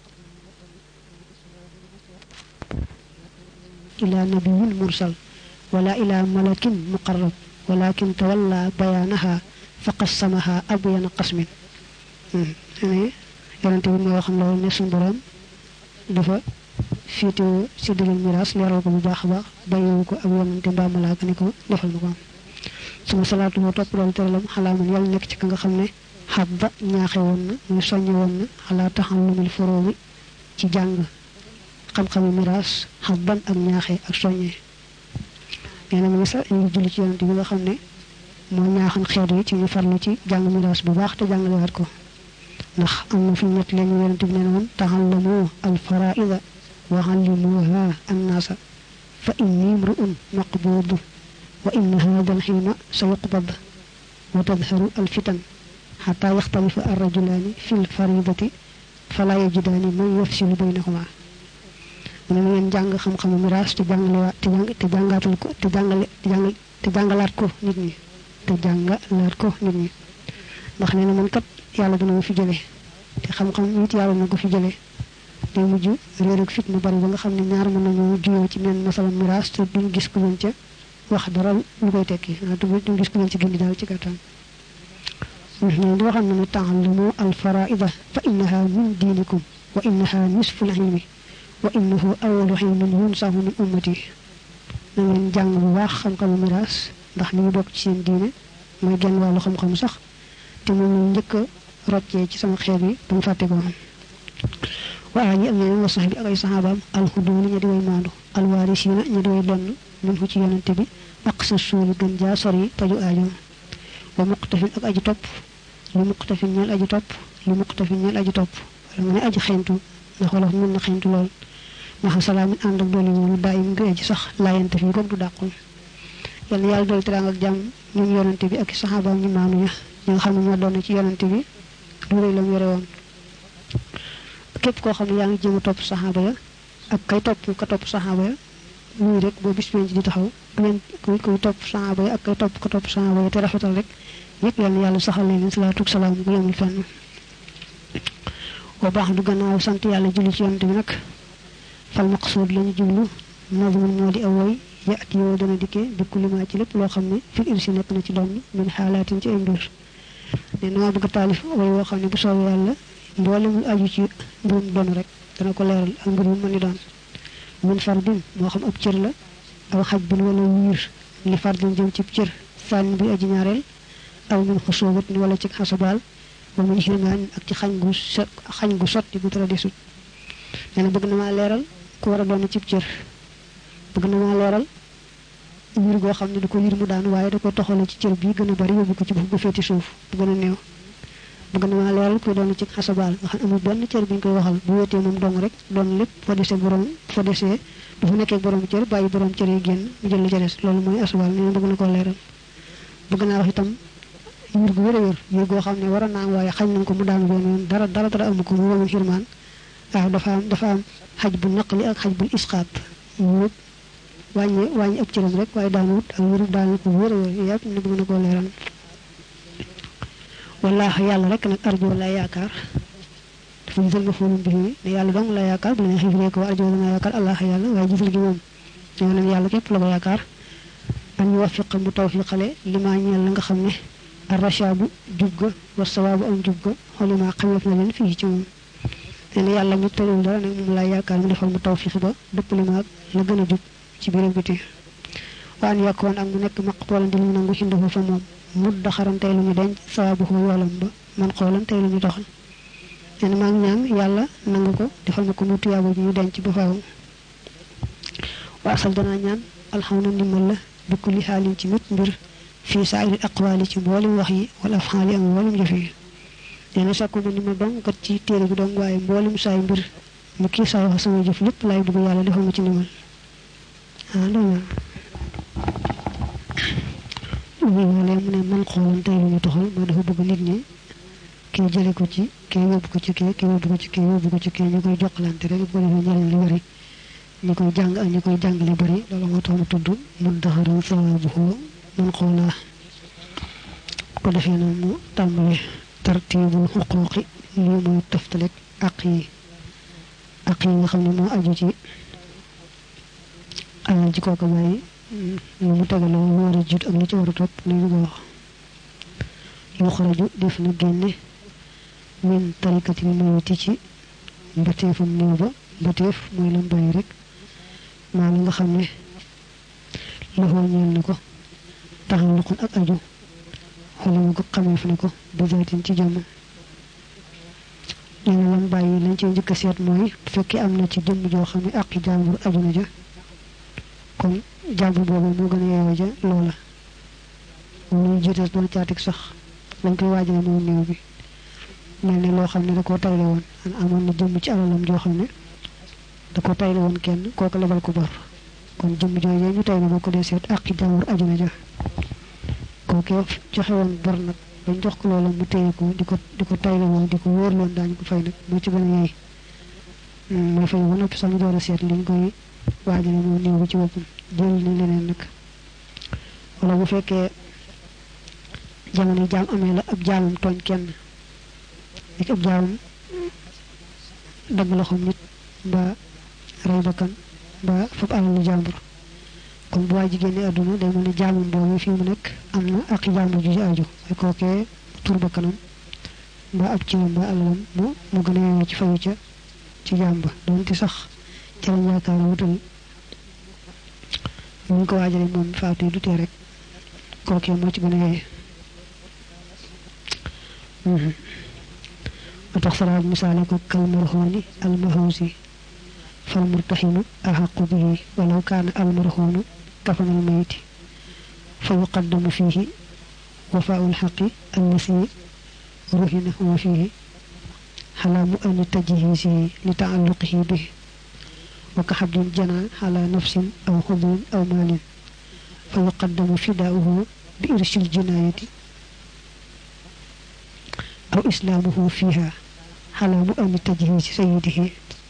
ila nabiyyin mursal wala ila malakin muqarrab walakin tawalla bayanaha faqassamaha abyana qasmin yonente bi moo xam loolu ne suñu borom dafa féetewoo séddalal miraas leeral ko bu baax a baax bàyyiwu ko ak yonente mbaa malaaka ni ko defal ma ko am suma salaatu moo topp loolu teralam xalaa man yàlla nekk ci ka nga xam ne xabba ñaaxe woon na muy soññe woon na xalaa taxallumil foroomi ci jàng xam-xami miraas xabban ak ñaaxe ak soññe nee na ma ngi sax ñu julli ci yonente bi nga xam ne moo ñaaxan xeet yi ci ñu farlu ci jàng miraas bu baax te jàngalewaat ko ndax am na fi ñett leen yonente bi nee na woon taxallamu al faraida wa allimuha annaasa fa inni imru'un maqbuud wa inna hada al xiina sa yuqbad wa tadharu al fitan xata yaxtalifa ar rajulaani fi l faridati fala yajidaani man yafsilu baynahuma mu ne ngeen jàng xam-xamu miraas te jàngalewaat te jàngaatal ko te jàngalaat ko nit ñi ndax nee na man kat yàlla dina ma fi jële te xam-xam it yàlla na ko fi jële day mujj réer ak fitna bari ba nga xam ne ñaar mën nañoo juyoo ci men masalan miraas te duñ gis ku leen ca wax dara lu koy tekki duñ gis ku leen ci gindi daal ci gàttal di waxam na ne ta'allamu al-fara'ida fa innaha min diinikum wa innaha nisful ilmi wa innahu awwalu ilmin yunsahu min ummati na ngeen jàng bu baax xam-xamu miraas ndax mi ngi bokk ci seen diine mooy genn wàllu xam-xam sax te moom ñu njëkk a roccee ci sama xeet yi buñ fàtte ko waa ñi ak ñeneen wa sax bi ak ay saxaabaam alxuduuli ña di way maandu alwaarisiina ña di way donn min fu ci yonante bi ak sa suuli gën jaa sori paju aajo wa muqtafin ak aji topp li muqtafin ñeel aji topp li muqtafin ñeel aji topp wala nga ne aji xeyntu ndax wolof mën na xeyntu lool maxa salaamin ànd ak dooli moolu daa im nga aji sax laayante fii goog du dàqul yàlla dool teraanga ak jàmm ñoom yonante bi ak saxaabaam ñu maanu ña ñi nga xam ne ñoo doon ci yonante bi du rëy la mu yore woon képp koo xam ne yaa ngi jéem a topp saxaaba ya ak kay topp ka topp saxaaba ya muy rek boo bis penc di taxaw bu leen kuy topp saxaaba ya ak kay topp ka topp saxaaba ya te rafetal rek yëpp yàlla saxal leen salaatu ak salaam bu yemul fenn wa baax du gannaaw sant yàlla julli ci yonante bi nag fal maqsuud lañu jublu nazmun moo di aw woy yaati yow dana dikkee bi kulli maa ci lépp loo xam ne fil irsi nekk na ci doon min xaalaatin ci ay mbir ne noo bëgg a taalif way woo xam ne bu soobee yàlla mboolem lu aju ci mbirum doon rek dana ko leeral ak mbir yu mën ni doon min fardin moo xam ab cër la aw xaj bin wala wiir li fardin jëm ci cër sànni bi aji ñaareel aw min xusoobat ni wala ci xasabaal wa min xirmaan ak ci xañ gu sotti bu dara desut nee na bëgg na maa leeral ku war a doon ci cër bëgg na maa leeral wiir goo xam ne du ko wiir mu daan waaye da ko toxale ci cër bii gën a bari yóbbu ko ci bu féeti suuf bu gën a néew bëgg na maa leeral kuy doon ci xasabaal nga xam amul benn cër bi ñu koy waxal bu wéetee moom dong rek doon lépp fa desee borom fa desee du fa nekkee borom cër bàyyi borom cër yi génn mu jël la ca des loolu mooy asabaal nee na bëgg na koo leeral bëgg naa wax itam wiir gu wér a wér wiir goo xam ne war a naam waaye xañ nañ ko mu daanu benn yoon dara amu ko mu wamul xirmaan waaw dafa am xaj bu naqli ak xaj bu isqaat wut wàññi ab cëram rek waaye daanu wut ak wéru daanu ko wér a wér yëpp ne bëgg na koo leeral wallaahi yàlla rek nag arjo la yaakaar dafa gisal nga foolum bi ne yàlla dong la yaakaar bu la neexee fi ko arjo dana yaakaar allah yàlla waaye gisal gi moom ñoo leen yàlla képp la ko yaakaar an yuwaffiq mu tawfiqale li maa ñeel la nga xam ne arrachaabu jub ga wa sawaabu am jub ga xolima xameef na leen fii ci moom nee na yàlla mu tëriwul dara nag moom laa yaakaar mu defal mu tawfiq ba dëpp li maag la gën a jub ci biir biti waan yàkkoon ak mu nekk maqboolan di lu nangu xindahu fa moom mut daxaran tey lu ñu denc sawaabu xoo yoolam ba man xoolan tey lu ñu doxal nee na maa ngi ñaan yàlla nangu ko defal ma ko mu tuyaaba ji ñu denc ba faaw wa asal danaa ñaan alxamna ndimbal la bi kulli xaalin ci mépp mbir fii saa'iri aqwaali ci mboolem wax yi wala afxaali ak mboolem jëf yi nee na sàkku ma ni ma dong kat ci téere bi dong waaye mboolem saay mbir mu kii saay wax sama jëf lépp laay bëgg yàlla defal ma ci ndimbal loolu loolee mu ne man xooloon tey lu ñu toxal mooy dafa bëgg nit ñi kii jële ko ci kii yóbbu ko ci kii yóbbu ko ci kii yóbbu ko ci kii ñu koy jokkalante rek bu ko defee njëriñ li bari ñu koy jàng ak ñu koy jàngale bari loolu moo tax mu tudd mun daxaran sawaabuhu man xoolaa ko defee noonu mu tàmbale tartiibul xuquuqi lii mooy toftalek àq yi nga xam ne moo aju ci alal ji kooka bàyyi lu mu tegaloo lu war a jiit ak lu ci war a topp li ñu ko wax yu xaraju def na génne min tarikati mawti ci mbateefam néew ba mbateef mooy lam bàyyi rek maa la nga xam ne loxoo ñeel na ko taxal luqun ak aju xolama ko xameef na ko bi zaatin ci jëmm nee na lam bàyyi lañ ci njëkk a seet mooy bu fekkee am na ci jëmm joo xam ne àqi jàmbur aju na ja kon jàmbur boobu moo gën a yeewoo ja loola moom lañu jiital doon caatik sax lañ koy waajale moom néew bi mel ne loo xam ne da koo tayle woon amoon na jëmm ci alalam joo xam ne da ko tayle woon kenn kooku lebal ko bor kon jëmm jooju ñu tayle boo ko dee seet àqi jàmbur aju na ja kooku joxe woon bor nag dañ jox ko loola mu téye ko di ko tayle woon di ko wóor loon daañu ko fay nag moo ci gën a yeey mooy fay ba noppi sax ñu door a seet liñ koy waajale moom néew bi ci boppam jël ni leneen nag wala bu fekkee jamono jaam amee la ab jaamam tooñ kenn nekk ab jaamam dagg loxoom nit mbaa rey bakkan mbaa fab alalu jàmbur kon bu waa ji génne àdduna day mel ne jaamam boobu fii mu nekk am na ak jàmbur ju ci aju ay kookee tur bakkanam mbaa ab ciwam mbaa alalam mu gën a yeyoo ci fayu ca ci jàmba doonte sax ca lañ yaakaar wutal ñu ko waajale moom faatu yi du tee rek kookee moo ci gën a yeye tax saraaj misaale ko kal marxooni al mahoosi fal murtaxinu axaqu bihi walaw kaana al marxoonu kafanal mayiti fa yuqaddamu fiihi wafaau lxaqi allasi ruhina huwa fiihi xalaa mu ani tajhiisihi li taalluqihi bihi wa ka xabdin jana xalaa nafsin aw xubrin aw maalin fa yuqaddamu fidaauhu bi irsil jinaayati aw islaamuhu fiiha xalaa mu ani tajhiisi sayidihi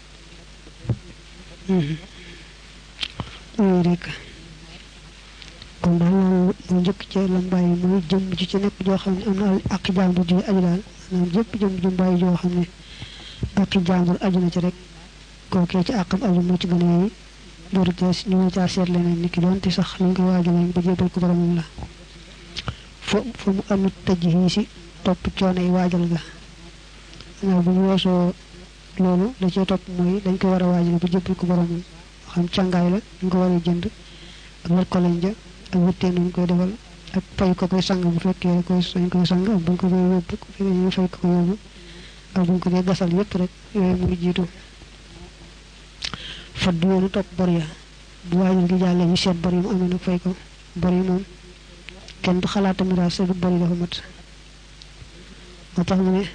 mooy rek kon daal loolu mooy njëkk ci lambaay yi mooy jëm ji ci nekk joo xam ne am na ak jàmbur ji aju daal maanaam jëpp jëm bàyyi joo xam ne ak jàmbur aju na ci rek kookee ci àqam aju moo ci gën a yey dooru tees ñu ngi caa seet leneen ni ki doonte sax li nga ko waajal ba jébal ko boromam la fa mu am tëj si topp coono yi waajal ga xanaa bu ñu weesoo loolu la cee topp mooy dañ ko war a waajal ba jébal ko boromam xam càngaay la ñu ko war a jënd ak wër ko lañ ja ak wëttee nañ koy defal ak fay ko koy sang bu fekkee dañ koy sang ak buñ ko koy yóbbu bu fekkee ñu fay ko yóbbu ak buñ ko dee gasal yépp rek yooyu mu ngi jiitu faddu yoonu topp bor ya bu waajal gi jàllee ñu seet bor yi mu amee nag fay ko bor yi moom kenn du xalaata miraas sa bor yi dafa mat moo tax mu ne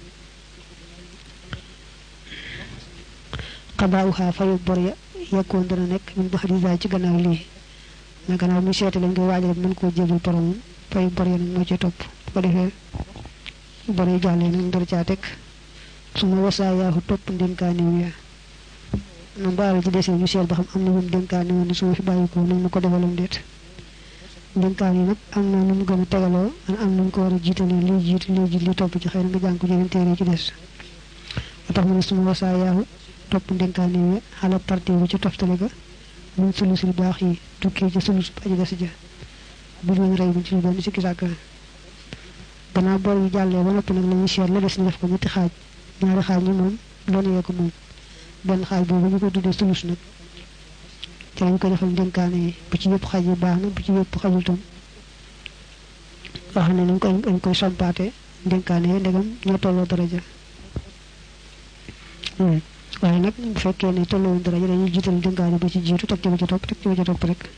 xabaawuxaa fayu bor ya yekkoon dana nekk min ba xadisa ci gannaaw lii mais gannaaw mu seeti lañ koy waajal mën koo jébal boromam fayu bor ya nag moo ci topp bu ko defee bor yi jàllee nag ndar caa teg su ma wasaa yaaxu topp ndénkaaniw ya na baal ci desee ñu seet ba xam am na ñum dénkaani woon ne su ma fi bàyyi ko nañ ma ko defalam déet dénkaan yi nag am na nu mu gën a tegaloo am nañ ko war a jiitalee lii jiitu lii jiit li topp ci xëy na nga jàng ko jeneen téere ci des ba tax mu ne suma wasaa yaaxu topp ndénkaani yi xala parti bi ci toftale ga mun sulusul baax yi tukkee ci sulus aji des ja bu ñu rey buñ ci lu doon sikki sàkk gannaaw bor yi jàllee ba noppi nag la ñuy seet la des ñu def ko ñetti xaaj ñaari xaaj ñi moom doon yee ko moom benn xaaj boobu ñu ko tuddee sulus nag ci lañ ko defal ndénkaane yi bu ci yëpp xaj yi baax na bu ci yëpp xajul tam wax ne nañ koy sampaate ndénkaane yi ndegam ñoo tolloo daraja waaye nag bu fekkee ne tolloo daraja dañuy jiital ndénkaane ba ci jiitu teg ci ba ci topp teg ci ba ci topp rek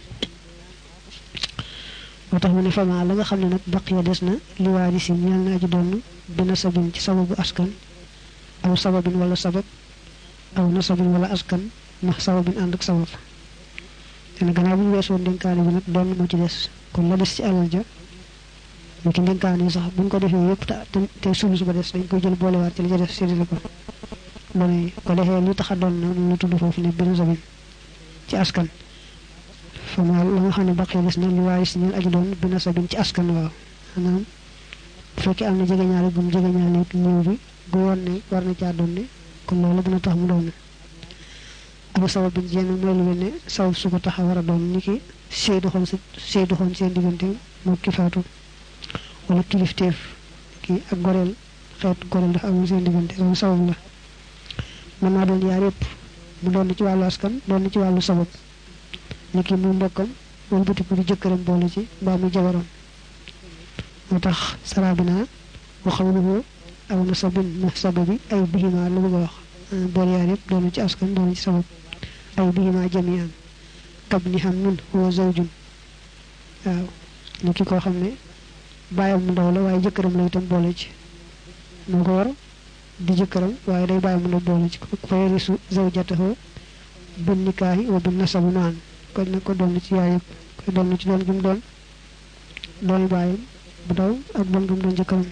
moo tax mu ne fama la nga xam ne nag baq ya des na liwaari si ñeel na aji doon bi nasabin ci sababu askan aw sababin wala sabab aw nasabin wala askan ndax sababin ànd ak sabab te gannaaw bu ñu weesoo ndénkaane bi nag doon moo ci des kon la des ci alal ja ñu ki ndénkaane yi sax buñ ko defee yëpp te sulus ba des dañ koy jël boolewaat ci la ca des séddale ko loolu ko defee li tax a doon na lu tudd foofu ne benn sabin ci askan fama la nga xam ne baqee des na li waaye si ñeen aji doon bi nasabin ci askan waaw maanaam bu fekkee am na jegeñaale gum jegeñaale néew bi gu woon ne war na caa doon ne kon loolu dina tax mu doon ak sabab bi jéem mooy lu mel ne sabab su ko tax a war a doon ni ki sey doxoon seen diggante moo ki faatu wala kilifteef kii ak goreel xeetu goreel dafa amul seen diggante loolu sabab la mën naa doon yaar yëpp mu doon ci wàllu askan doon ci wàllu sabab ni ki muy mbokkam wala batiku di jëkkëram boole ci mbaa muy jabaram moo tax sarabina waxawluhu aw nasabin na sababi ay bihima lu bëgg a wax bool yaar yëpp doon ci askan doon ci sabab ay bihima jamian kab ni xam nun huwa zawjun waaw ni ki koo xam ne bàyyam mu ndaw la waaye jëkkëram la itam boole ci moo ko war di jëkkëram waaye day bàyyam mu ndaw boole ci fa yarisu zawjatahu bin nikaahi wa bin nasabu naan kon nag ko doon ci yaay yëpp ko doon ci doon gi mu doon doon bàyyam bu ndaw ak doon gi mu doon jëkkëram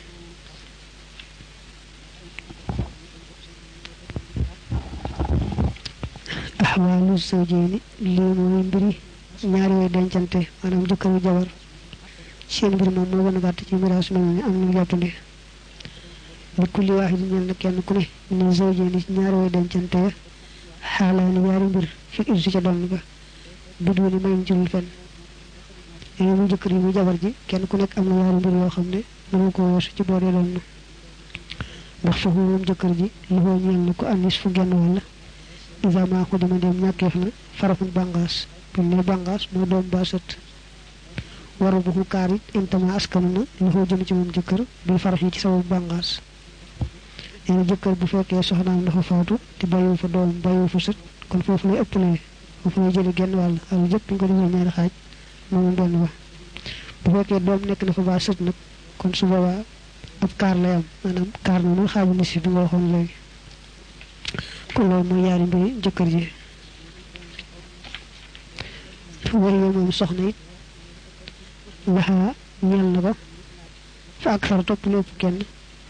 axwaalu zawjayni lii mooy mbiri ñaari way dencante maanaam jëkkër ak jabar seen mbir moom moo gën a gàtt ci miraas mel ne am na jàppande li kulli waaxid ñeel na kenn ku ne ñu zawjayni ñaari way dencante xaalaani ñaari mbir fi irsi ca doon ba bidu ni mayum ci lu fen ene mu jëkkër yi mu jabar ji kenn ku nekk am na ñaari mbir yoo xam ne mënu ko woosu ci doone doon na ndax foofu moom jëkkër ji li foo ñeel na ko anis fu genn walla isa maa ko dima dem ñàkkeef na farafun bàngaas bu ne bàngaas moo doom ba sët waru bu kaar it intama askanu na li foo jëm ci moom jëkkër bi farax yi ci sababu bàngaas neena jëkkër bu fekkee soxnaam dafa faatu te bayu fa doom bayu fa sët kon foofu lay ëppalee foofu lay jëli genn wàll al jëpp ñu ko defee ñaari xaaj moom benn ba bu fekkee doom nekk na fa ba sët nag kon su boobaa ab kaar lay am maanaam kaar na mooy xaaju nisi bi nga waxoon léegi kon loolu mooy yaari mbiri jëkkër ji waye moom soxna it laxaa ñeel na ko fa ak far topp lépp kenn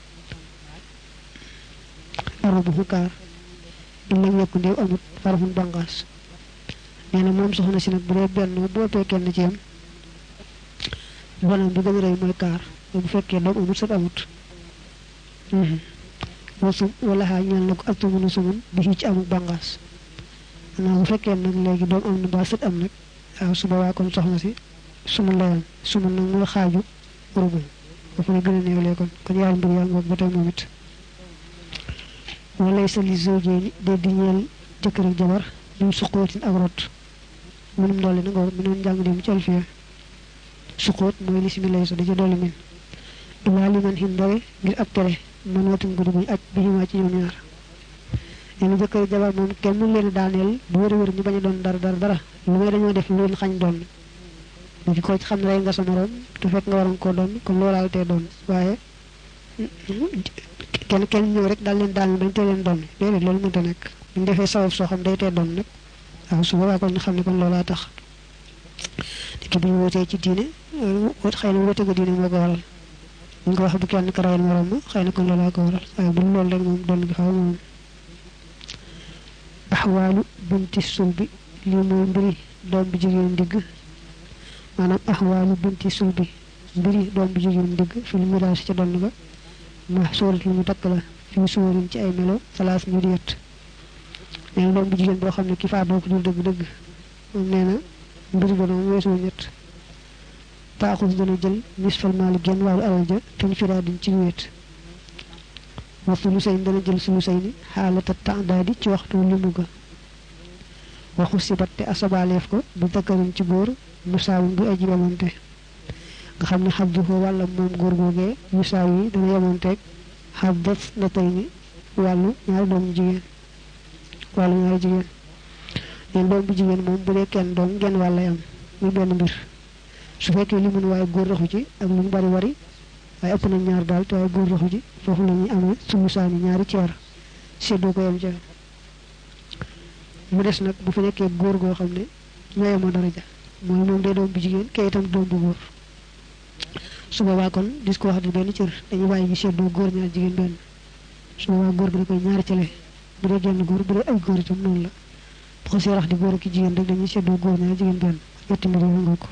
arabu kaar in lam yekku ndeew amut farafun bàngaas nee na moom soxna si nag bu dee benn bu ëppee kenn ci yam bonam bi gën a rëy mooy kaar bu fekkee doom amut sët amut wasum wala xaa ñeel na ko altumunu sumun bi ci amuk bàngaas maanaam bu fekkee nag léegi doom am na ba sët am nag waaw su boobaa kon soxna si sumun layam sumun nag mooy xaaju rubu dafa lay gën a néewlee kon yaay mbir yaa ngoog ba tey moom it walay sa li zawjeyni de di ñeel jëkkër ak jabar ñu suqootin ak rot mënum dolli na nga mi noon njàng dem ci alfiya suqoot mooy li simi lay sa da ca dolli min ilaa li man xin ndare ngir ab tere man watum guddi buñ aj bi ñumaa ci ñoom ñaar nee na jëkkër ak jabar moom kenn mën leen a daaneel bu wér a wér ñu bañ a doon dara lu may dañoo def lu leen xañ doon bu ci ko xam ne rey nga sa morom te fekk nga waroon koo doon kon loolaal tee doon waaye kenn ñëw rek daal leen daal bañ tee leen doon déedéet loolu mënta nekk buñ defee sabab soo xam day tee doon nag waaw su boobaa kon ñu xam ne kon loolaa tax ki bu ñu wootee ci diine xëy na woote ko diine moo ko waral ñu ko wax bu kenn ko rayal morom ma xëy na kon loolaa ko waral waaye bu loolu rek moom doon gi faaw moom axwaalu bunti sulbi lii mooy mbiri doom bi jigéen digg maanaam axwaalu bunti sulbi mbiri doom bi jigéen digg fi lu miraas ca donn ba ma sóorat lu mu takk la fi sóorin ci ay melo salaas ñu di yett nee na doom bu jigéen boo xam ne ki faatoo ko dul dëgg moom nee na mbir ba noonu weesu ñett taaxus dana jël nisfal maali genn wàllu alal ja ten firaadin ci wéet wa sulusayn dana jël sulusayni xaalata ta'daadi ci waxtu limu ga waxu sibat te asabaaleef ko bu dakkarin ci góor musaawun bu aji yamante nga xam ne xabdu ko wàlla moom góor googee musaaw yi dana yamanteeg xabdat na tey ni wàllu ñaari doomu jigéen wàllu ñaari jigéen leen doom bu jigéen moom bu dee kenn doom genn wàll am muy benn mbir su fekkee li mun waaye góor raxu ci ak lu mu bari waaye ëpp na ñaar daal te waaye góor raxu ci foofu la ñuy amee sumusaani ñaari ceer séddoo ko yam ca mu des nag bu fi nekkee góor goo xam ne ñoo yemoo daraja mooy moom day doom bu jigéen kay itam doom bu góor su boobaa kon dis ko wax di benn cër dañuy bàyyi ñu séddoo góor ñaar jigéen benn su boobaa góor gi da koy ñaari cële bu dee genn góor bu dee ay góor itam noonu la bu ko see wax di góor ak jigéen rek dañuy séddoo góor ñaar jigéen benn yetti mbir nga ko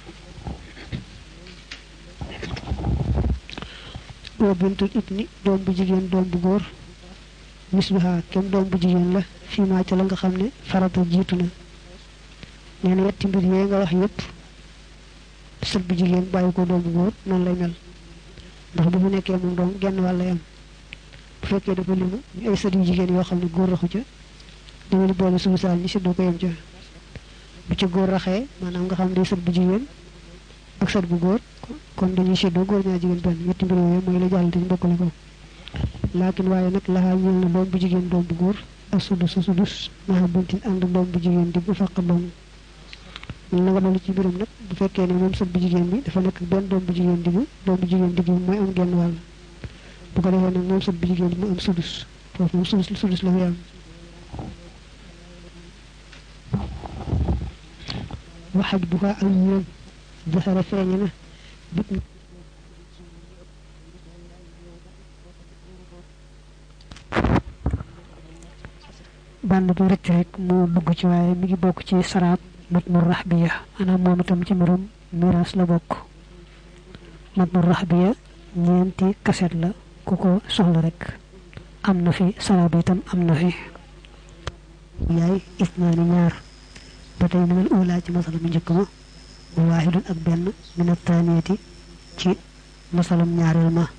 wa bintul ibni doom bu jigéen doom bu góor misluha kem doom bu jigéen la fii maa ca la nga xam ne farata jiitu na nee na yetti mbir yooyu nga wax yépp sët bu jigéen bàyyi ko doom bu góor noonu lay mel ndax bu mu nekkee moom doom genn wàll lay am bu fekkee dafa limu ñu ay sët yu jigéen yoo xam ne góor raxu ca dañu boole suñu saal ñi séddoo ko yem ca bu ca góor raxee maanaam nga xam ne sët bu jigéen ak sët bu góor kon dañuy séddoo góor ñaar jigéen benn yetti mbir yooyu mooy la jàll te ñu bokkale ko laakin waaye nag laxaa ñeel na doom bu jigéen doom bu góor ak sudus maxa buntin ànd doom bu jigéen di bu fàq doom na nga dolli ci mbirum nag bu fekkee ne moom sët bu jigéen bi dafa nekk benn doom bu jigéen digg doom bu jigéen digg mooy am genn wàll bu ko defee nag moom sët bu jigéen bi mu am sudus foofu moom sudus la fi am waxaj bu fa ak ñoom jaxara feeñe na bit band bu rëcc rek moo dugg ci waaye mi ngi bokk ci saraab matnu rahbiya ana moom itam ci mbirum miraas la bokk matnu rahbiya ñeenti kaset la ku ko soxla rek am na fi saraab itam am na fi yaay isnaani ñaar ba tey minal ula ci masala mu njëkk ma waahidun ak benn min at-taaniyati ci masalam ñaareel ma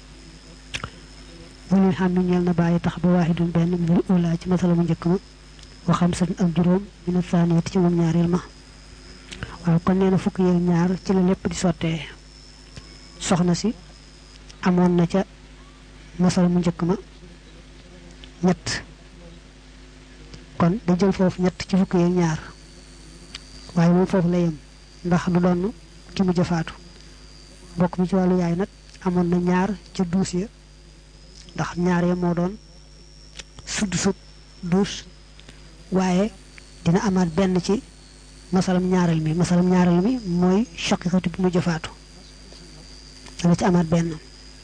walil xam ni ñeel na bàyyi tax ba waahidun benn minal ula ci masala mu njëkk ma wa xamsatun ak juróom min at-taaniyati ci moom ñaareel ma waaw kon nee na fukk yeeg ñaar ci la lépp di sottee soxna si amoon na ca masala mu njëkk ma ñett kon da jël foofu ñett ci fukk yeeg ñaar waaye moom foofu la yem ndax du doon ki mu jëfaatu bokk mi ci wàllu yaay nag amoon na ñaar ca duus ya ndax ñaar ya moo doon sudd sub duus waaye dina amaat benn ci masalam ñaareel mi mooy shaqiqatu bi mu jëfaatu dana ci amaat benn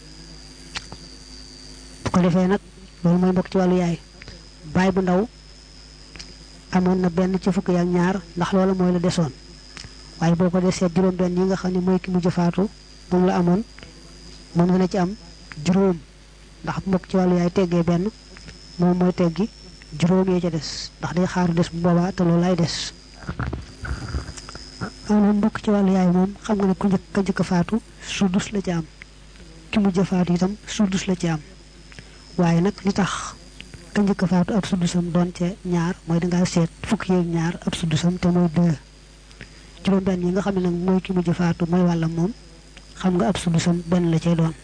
bu ko defee nag loolu mooy mbokk ci wàllu yaay baay bu ndaw amoon na benn ci fukk yaak ñaar ndax loolu mooy la desoon waaye boo ko desee juróom benn yi nga xam ne mooy ki mu jëfaatu moom la amoon moom dana ci am juróom ndax mbokk ci wàllu yaay teggee benn moom mooy teggi juróom yee ca des ndax day xaaru des bu boobaa te loolu lay des maanaam mbokk ci wàllu yaay moom xam nga ne ku njëkk faatu sudus la ci am ki mu jëfaatu itam sudus la ci am waaye nag li tax ka njëkk faatu ab sudusam doon ca ñaar mooy dangaa seet fukk yeeg ñaar ab sudusam te mooy 2 juróom benn yi nga xam ne nag mooy ki mu jëfaatu mooy wàllam moom xam nga ab sudusam benn la cay doon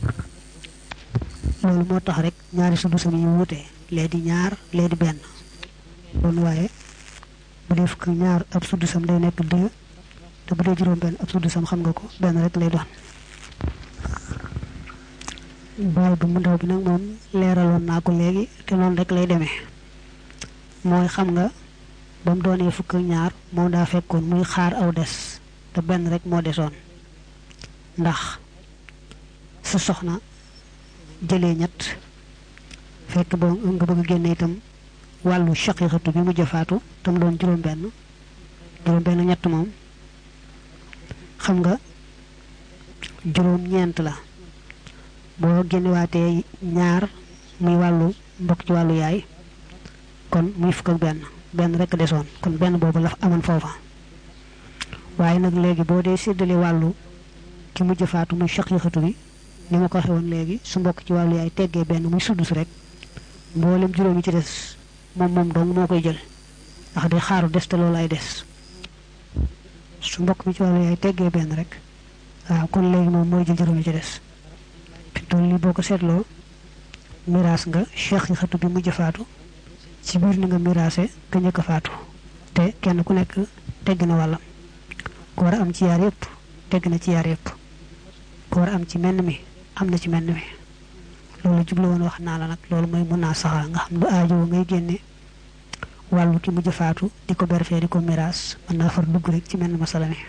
loolu moo tax rek ñaari sudusam yi wuute lee di ñaar lee di benn doon waaye bu dee fukk ñaar ab sudusam day nekk 2 te bu dee juróom benn ab sudusam xam nga ko benn rek lay doon baay bu mu ndaw bi nag moom leeraloon naa ko léegi te noonu rek lay demee mooy xam nga ba mu doonee fukk ñaar moom daa fekkoon muy xaar aw des te benn rek moo desoon ndax su soxna jëlee ñett fekk ba nga bëgg a génne itam wàllu shaqiqatu bi mu jëfaatu tam doon juróom benn ñett moom xam nga juróom ñeent la boo génnewaatee ñaar muy wàllu mbokk ci wàllu yaay kon muy fukk ak benn rek desoon kon benn boobu la amoon foofa waaye nag léegi boo dee séddale wàllu ki mu jëfaatu muy shaqiqatu bi ni ma ko waxee woon léegi su mbokk ci wàllu yaay teggee benn muy suddus rek mboolem juróomi ci des moom dong moo koy jël ndax day xaaru des te loolu ay des su mbokk mi ci wàllu yaay teggee benn rek waaw kon léegi moom mooy jël juróomi ci des tool li boo ko seetloo miraas nga shaqiqatu bi mu jëfaatu ci biir ni nga miraase ka njëkk a faatu te kenn ku nekk tegg na wàllam ku war a am ci yaar yëpp tegg na ci yaar yëpp ku war a am ci menn mi am na ci menn mi loolu jublu woon wax naa la nag loolu mooy mun naa saxaa nga xam lu aajoo ngay génne wàllu ki mu jëfaatu di ko berfee di ko miraas mën naa far dugg rek ci menn masala mi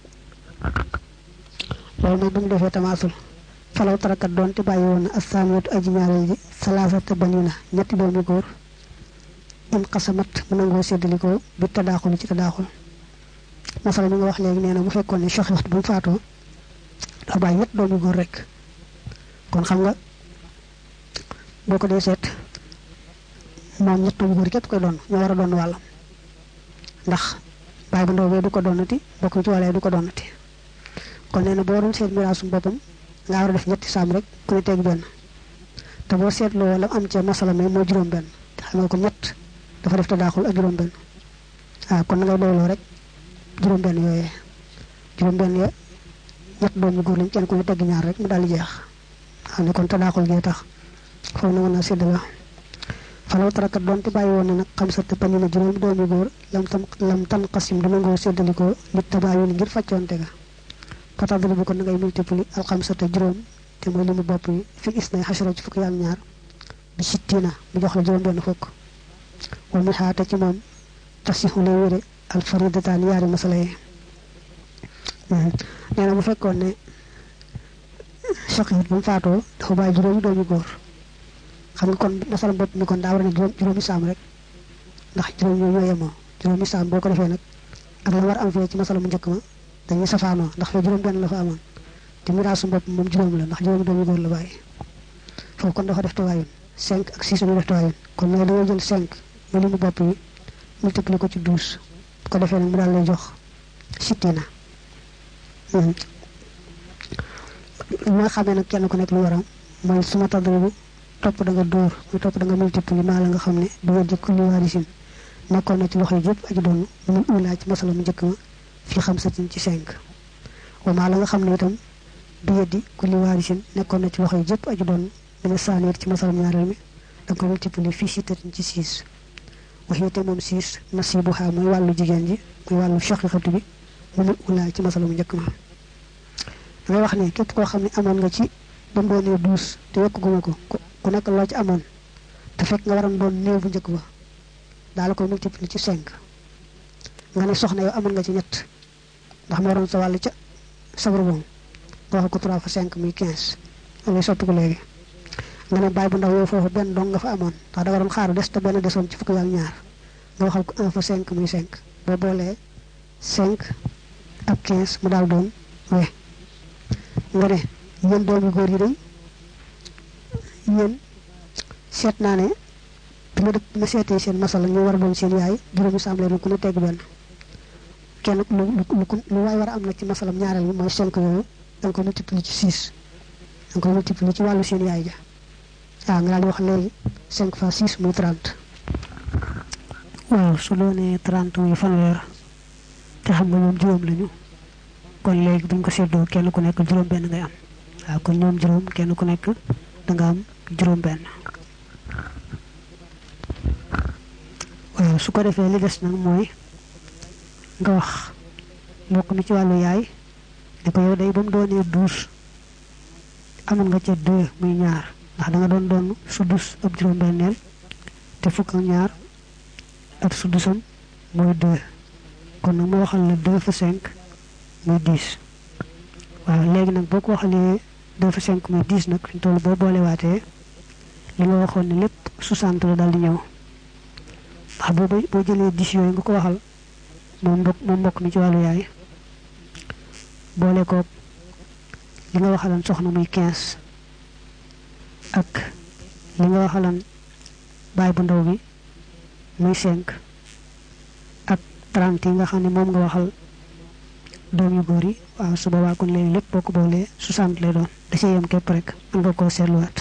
loolu nag bu mu defee tamaasul falaw tarakat doon te bàyyi woon na assaamiyatu aji ñaareel ji salaasata banina ñetti doomi góor in xasamat mu nangoo séddalikoo bi tadaaxul ci tadaaxul masala mi nga wax léegi nee na bu fekkoon ne soxi waxtu bu mu faatoo dafa bàyyi ñett doomi góor rek kon xam nga boo ko dee seet moom ñett doomi góor képp koy doon ñoo war a doon wàllam ndax bàyyi bu ndaw bee du ko doonati bokk ci wàllee du ko doonati kon nee na boo doon seet miraasum boppam nga war a def ñetti saam rek ku ne teg benn te boo seetloo wala am ca masala mi moo juróom benn te xam nga ko ñett dafa def tadaaxul ak juróom benn kon na ngay doyloo rek juróom benn yooyee juróom benn ya ñett doomu góor lañ kenn ku ne tegg ñaar rek mu daal di jeex xam ne kon tadaaxul gee tax foofu na mën naa sédd la falaw tarakat doon te bàyyi woon na nag xam sa te pañi na juróomi doomi góor lam tan xasim dina ngoo séddalikoo li tabaayun ngir faccoonte ga fatadri bu ko na ngay multiplier alxamsata juróom te mooy li mu bopp yi fi isnay xasara ci fukk yaak ñaar bi sittina mu jox la juróom benn fukk wal mi xaata ci moom tasixu lay wére alfaridataan yaari masala yi nee na bu fekkoon ne shaqiqat bu mu faatoo dafa bàyyi juróomi doomi góor xam nga kon masala bopp mi kon daa war a ne juróomi saam rek ndax juróom ñoo yemoo juróomi saam boo ko defee nag ak la war am fee ci masala mu njëkk ma dañuy safaanoo ndax fee juróom benn la fa amoon te miraasu bopp moom juróom la ndax juróomi doomi góor la bàyyi foofu kon dafa def tawaayun 5 ak 6 ñu def tawaayun kon ñoo dañoo jël 5 mu limu bopp yi multiplier ko ci 12 ko defee nag mu daal lay jox sittina nga xamee nag kenn ku nekk lu waram mooy suma tadribu topp da nga dóor muy topp da nga multiplier maa la nga xam ne du nga jëkk li waarisin nekkoon na ci loxo yi yëpp aji doon mu ulaa ci masala mu njëkk ma fi xamsatin ci 5 wa maa la nga xam ne itam du yeddi ku li waarisin nekkoon na ci loxo yi yëpp aji doon dina saaneer ci masala ñaareel mi da nga ko multiplier fi sittatin ci 6 waxiyate moom 6 nasibuha mooy wàllu jigéen ji muy wàllu shaqiqatu bi mu ulaa ci masala mu njëkk ma damay wax ne képp koo xam ne amoon nga ci ba mu doonee 12 te yokkuguma ko ku nekk loo ci amoon te fekk nga waroon doon néew bu njëkk ba daal ko multiplier ci 5 nga ne soxna yow amoon nga ci ñett ndax mo waroon sa wàll ca sabru boobu nga wax ko 3 fa 5 muy 15 lay soppi ko léegi nga ne baay bu ndaw yow foofu benn dong nga fa amoon ndax da waroon xaar des te benn desoon ci fukk ak ñaar nga waxal ko 1 fa 5 muy 5 boo boolee 5 ak 15 mu daal doon we nga ne yéen doomi góor yi day yéen seet naa ne bi ma seetee seen masala ñu war a doon seen yaay juróomi samle ku ne tegg benn kenn lu waay war a am nag ci masalam ñaareel bi mooy 5 yooyu da nga ko multiplier ci 6 da nga ko multiplier ci wàllu seen yaay ja nga daal di wax léegi 5 fois 6 muy 30 waaw su doonee 30 muy fanweer te xam nga ñoom juróom lañu kon léegi buñ ko seddoo kenn ku nekk juróom benn ngay am waaw kon ñoom juróom kenn ku nekk da nga am juróom benn waaw su ko defee li des nag mooy nga wax mbokk mi ci wàllu yaay ne ko yow day ba mu doonee 12 amoon nga ca 2 muy ñaar ndax da nga doon sudus ab juróom benneel te fukk ak ñaar ab sudusam mooy 2 kon nag ma waxal la 2 fa 5 muy 10 waaw léegi nag boo ko waxalee 2 fa 5 muy 10 nag fi toll boo boolewaatee li nga waxoon ne lépp 60 la daal di ñëw ndax boo jëlee 10 yooyu nga ko waxal moom mbokk mi ci wàllu yaay boole ko li nga waxalan soxna muy 15 ak li nga waxalan baay bu ndaw bi muy 5 ak 30 yi nga xam ne moom nga waxal doom yu góor yi waaw su boobaa kon léegi lépp boo ko boolee 60 lay doon da cee yem képp rek mën nga koo seetluwaat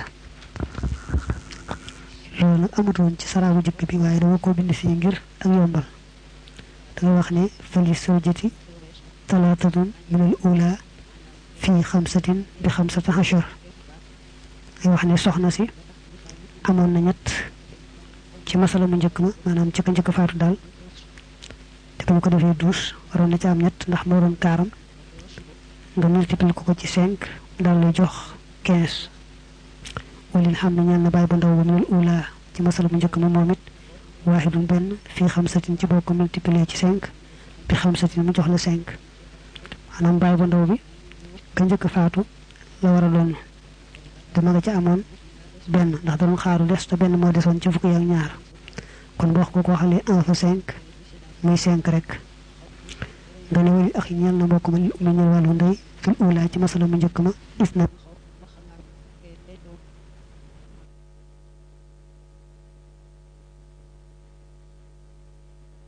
loolu nag amutoon ci saraabu jëkk bi waaye dama ko bind fii ngir ak yombal da nga wax ne fali sawjati talaatatun min al ula fi 5 bi 15 ay wax ne soxna si amoon na ñett ci masala mu njëkk ma maanaam ci ka njëkk faatu daal te bu ko defee 12 waroon na ci am ñett ndax moo doon kaaram nga multiplier ko ci 5 daal lay jox 15 walil xam ne ñaan na bàyyi bu ndaw ba minal ula ci masala mu njëkk ma moom it waahidun benn fii 5 ci boo ko multiplier ci 5 bi 5 mu jox la 5 maanaam bàyyi bu ndaw bi ka njëkk faatu la war a doon dama nga ci amoon benn ndax da doon xaaru des te benn moo desoon ci fukk ak ñaar kon boo ko waxalee 1 fa 5 muy 5 rek nga ne wali ak ñeel na mbokk ma li ummi ñeel wàllu ndey fil ula ci masala mu njëkk ma is na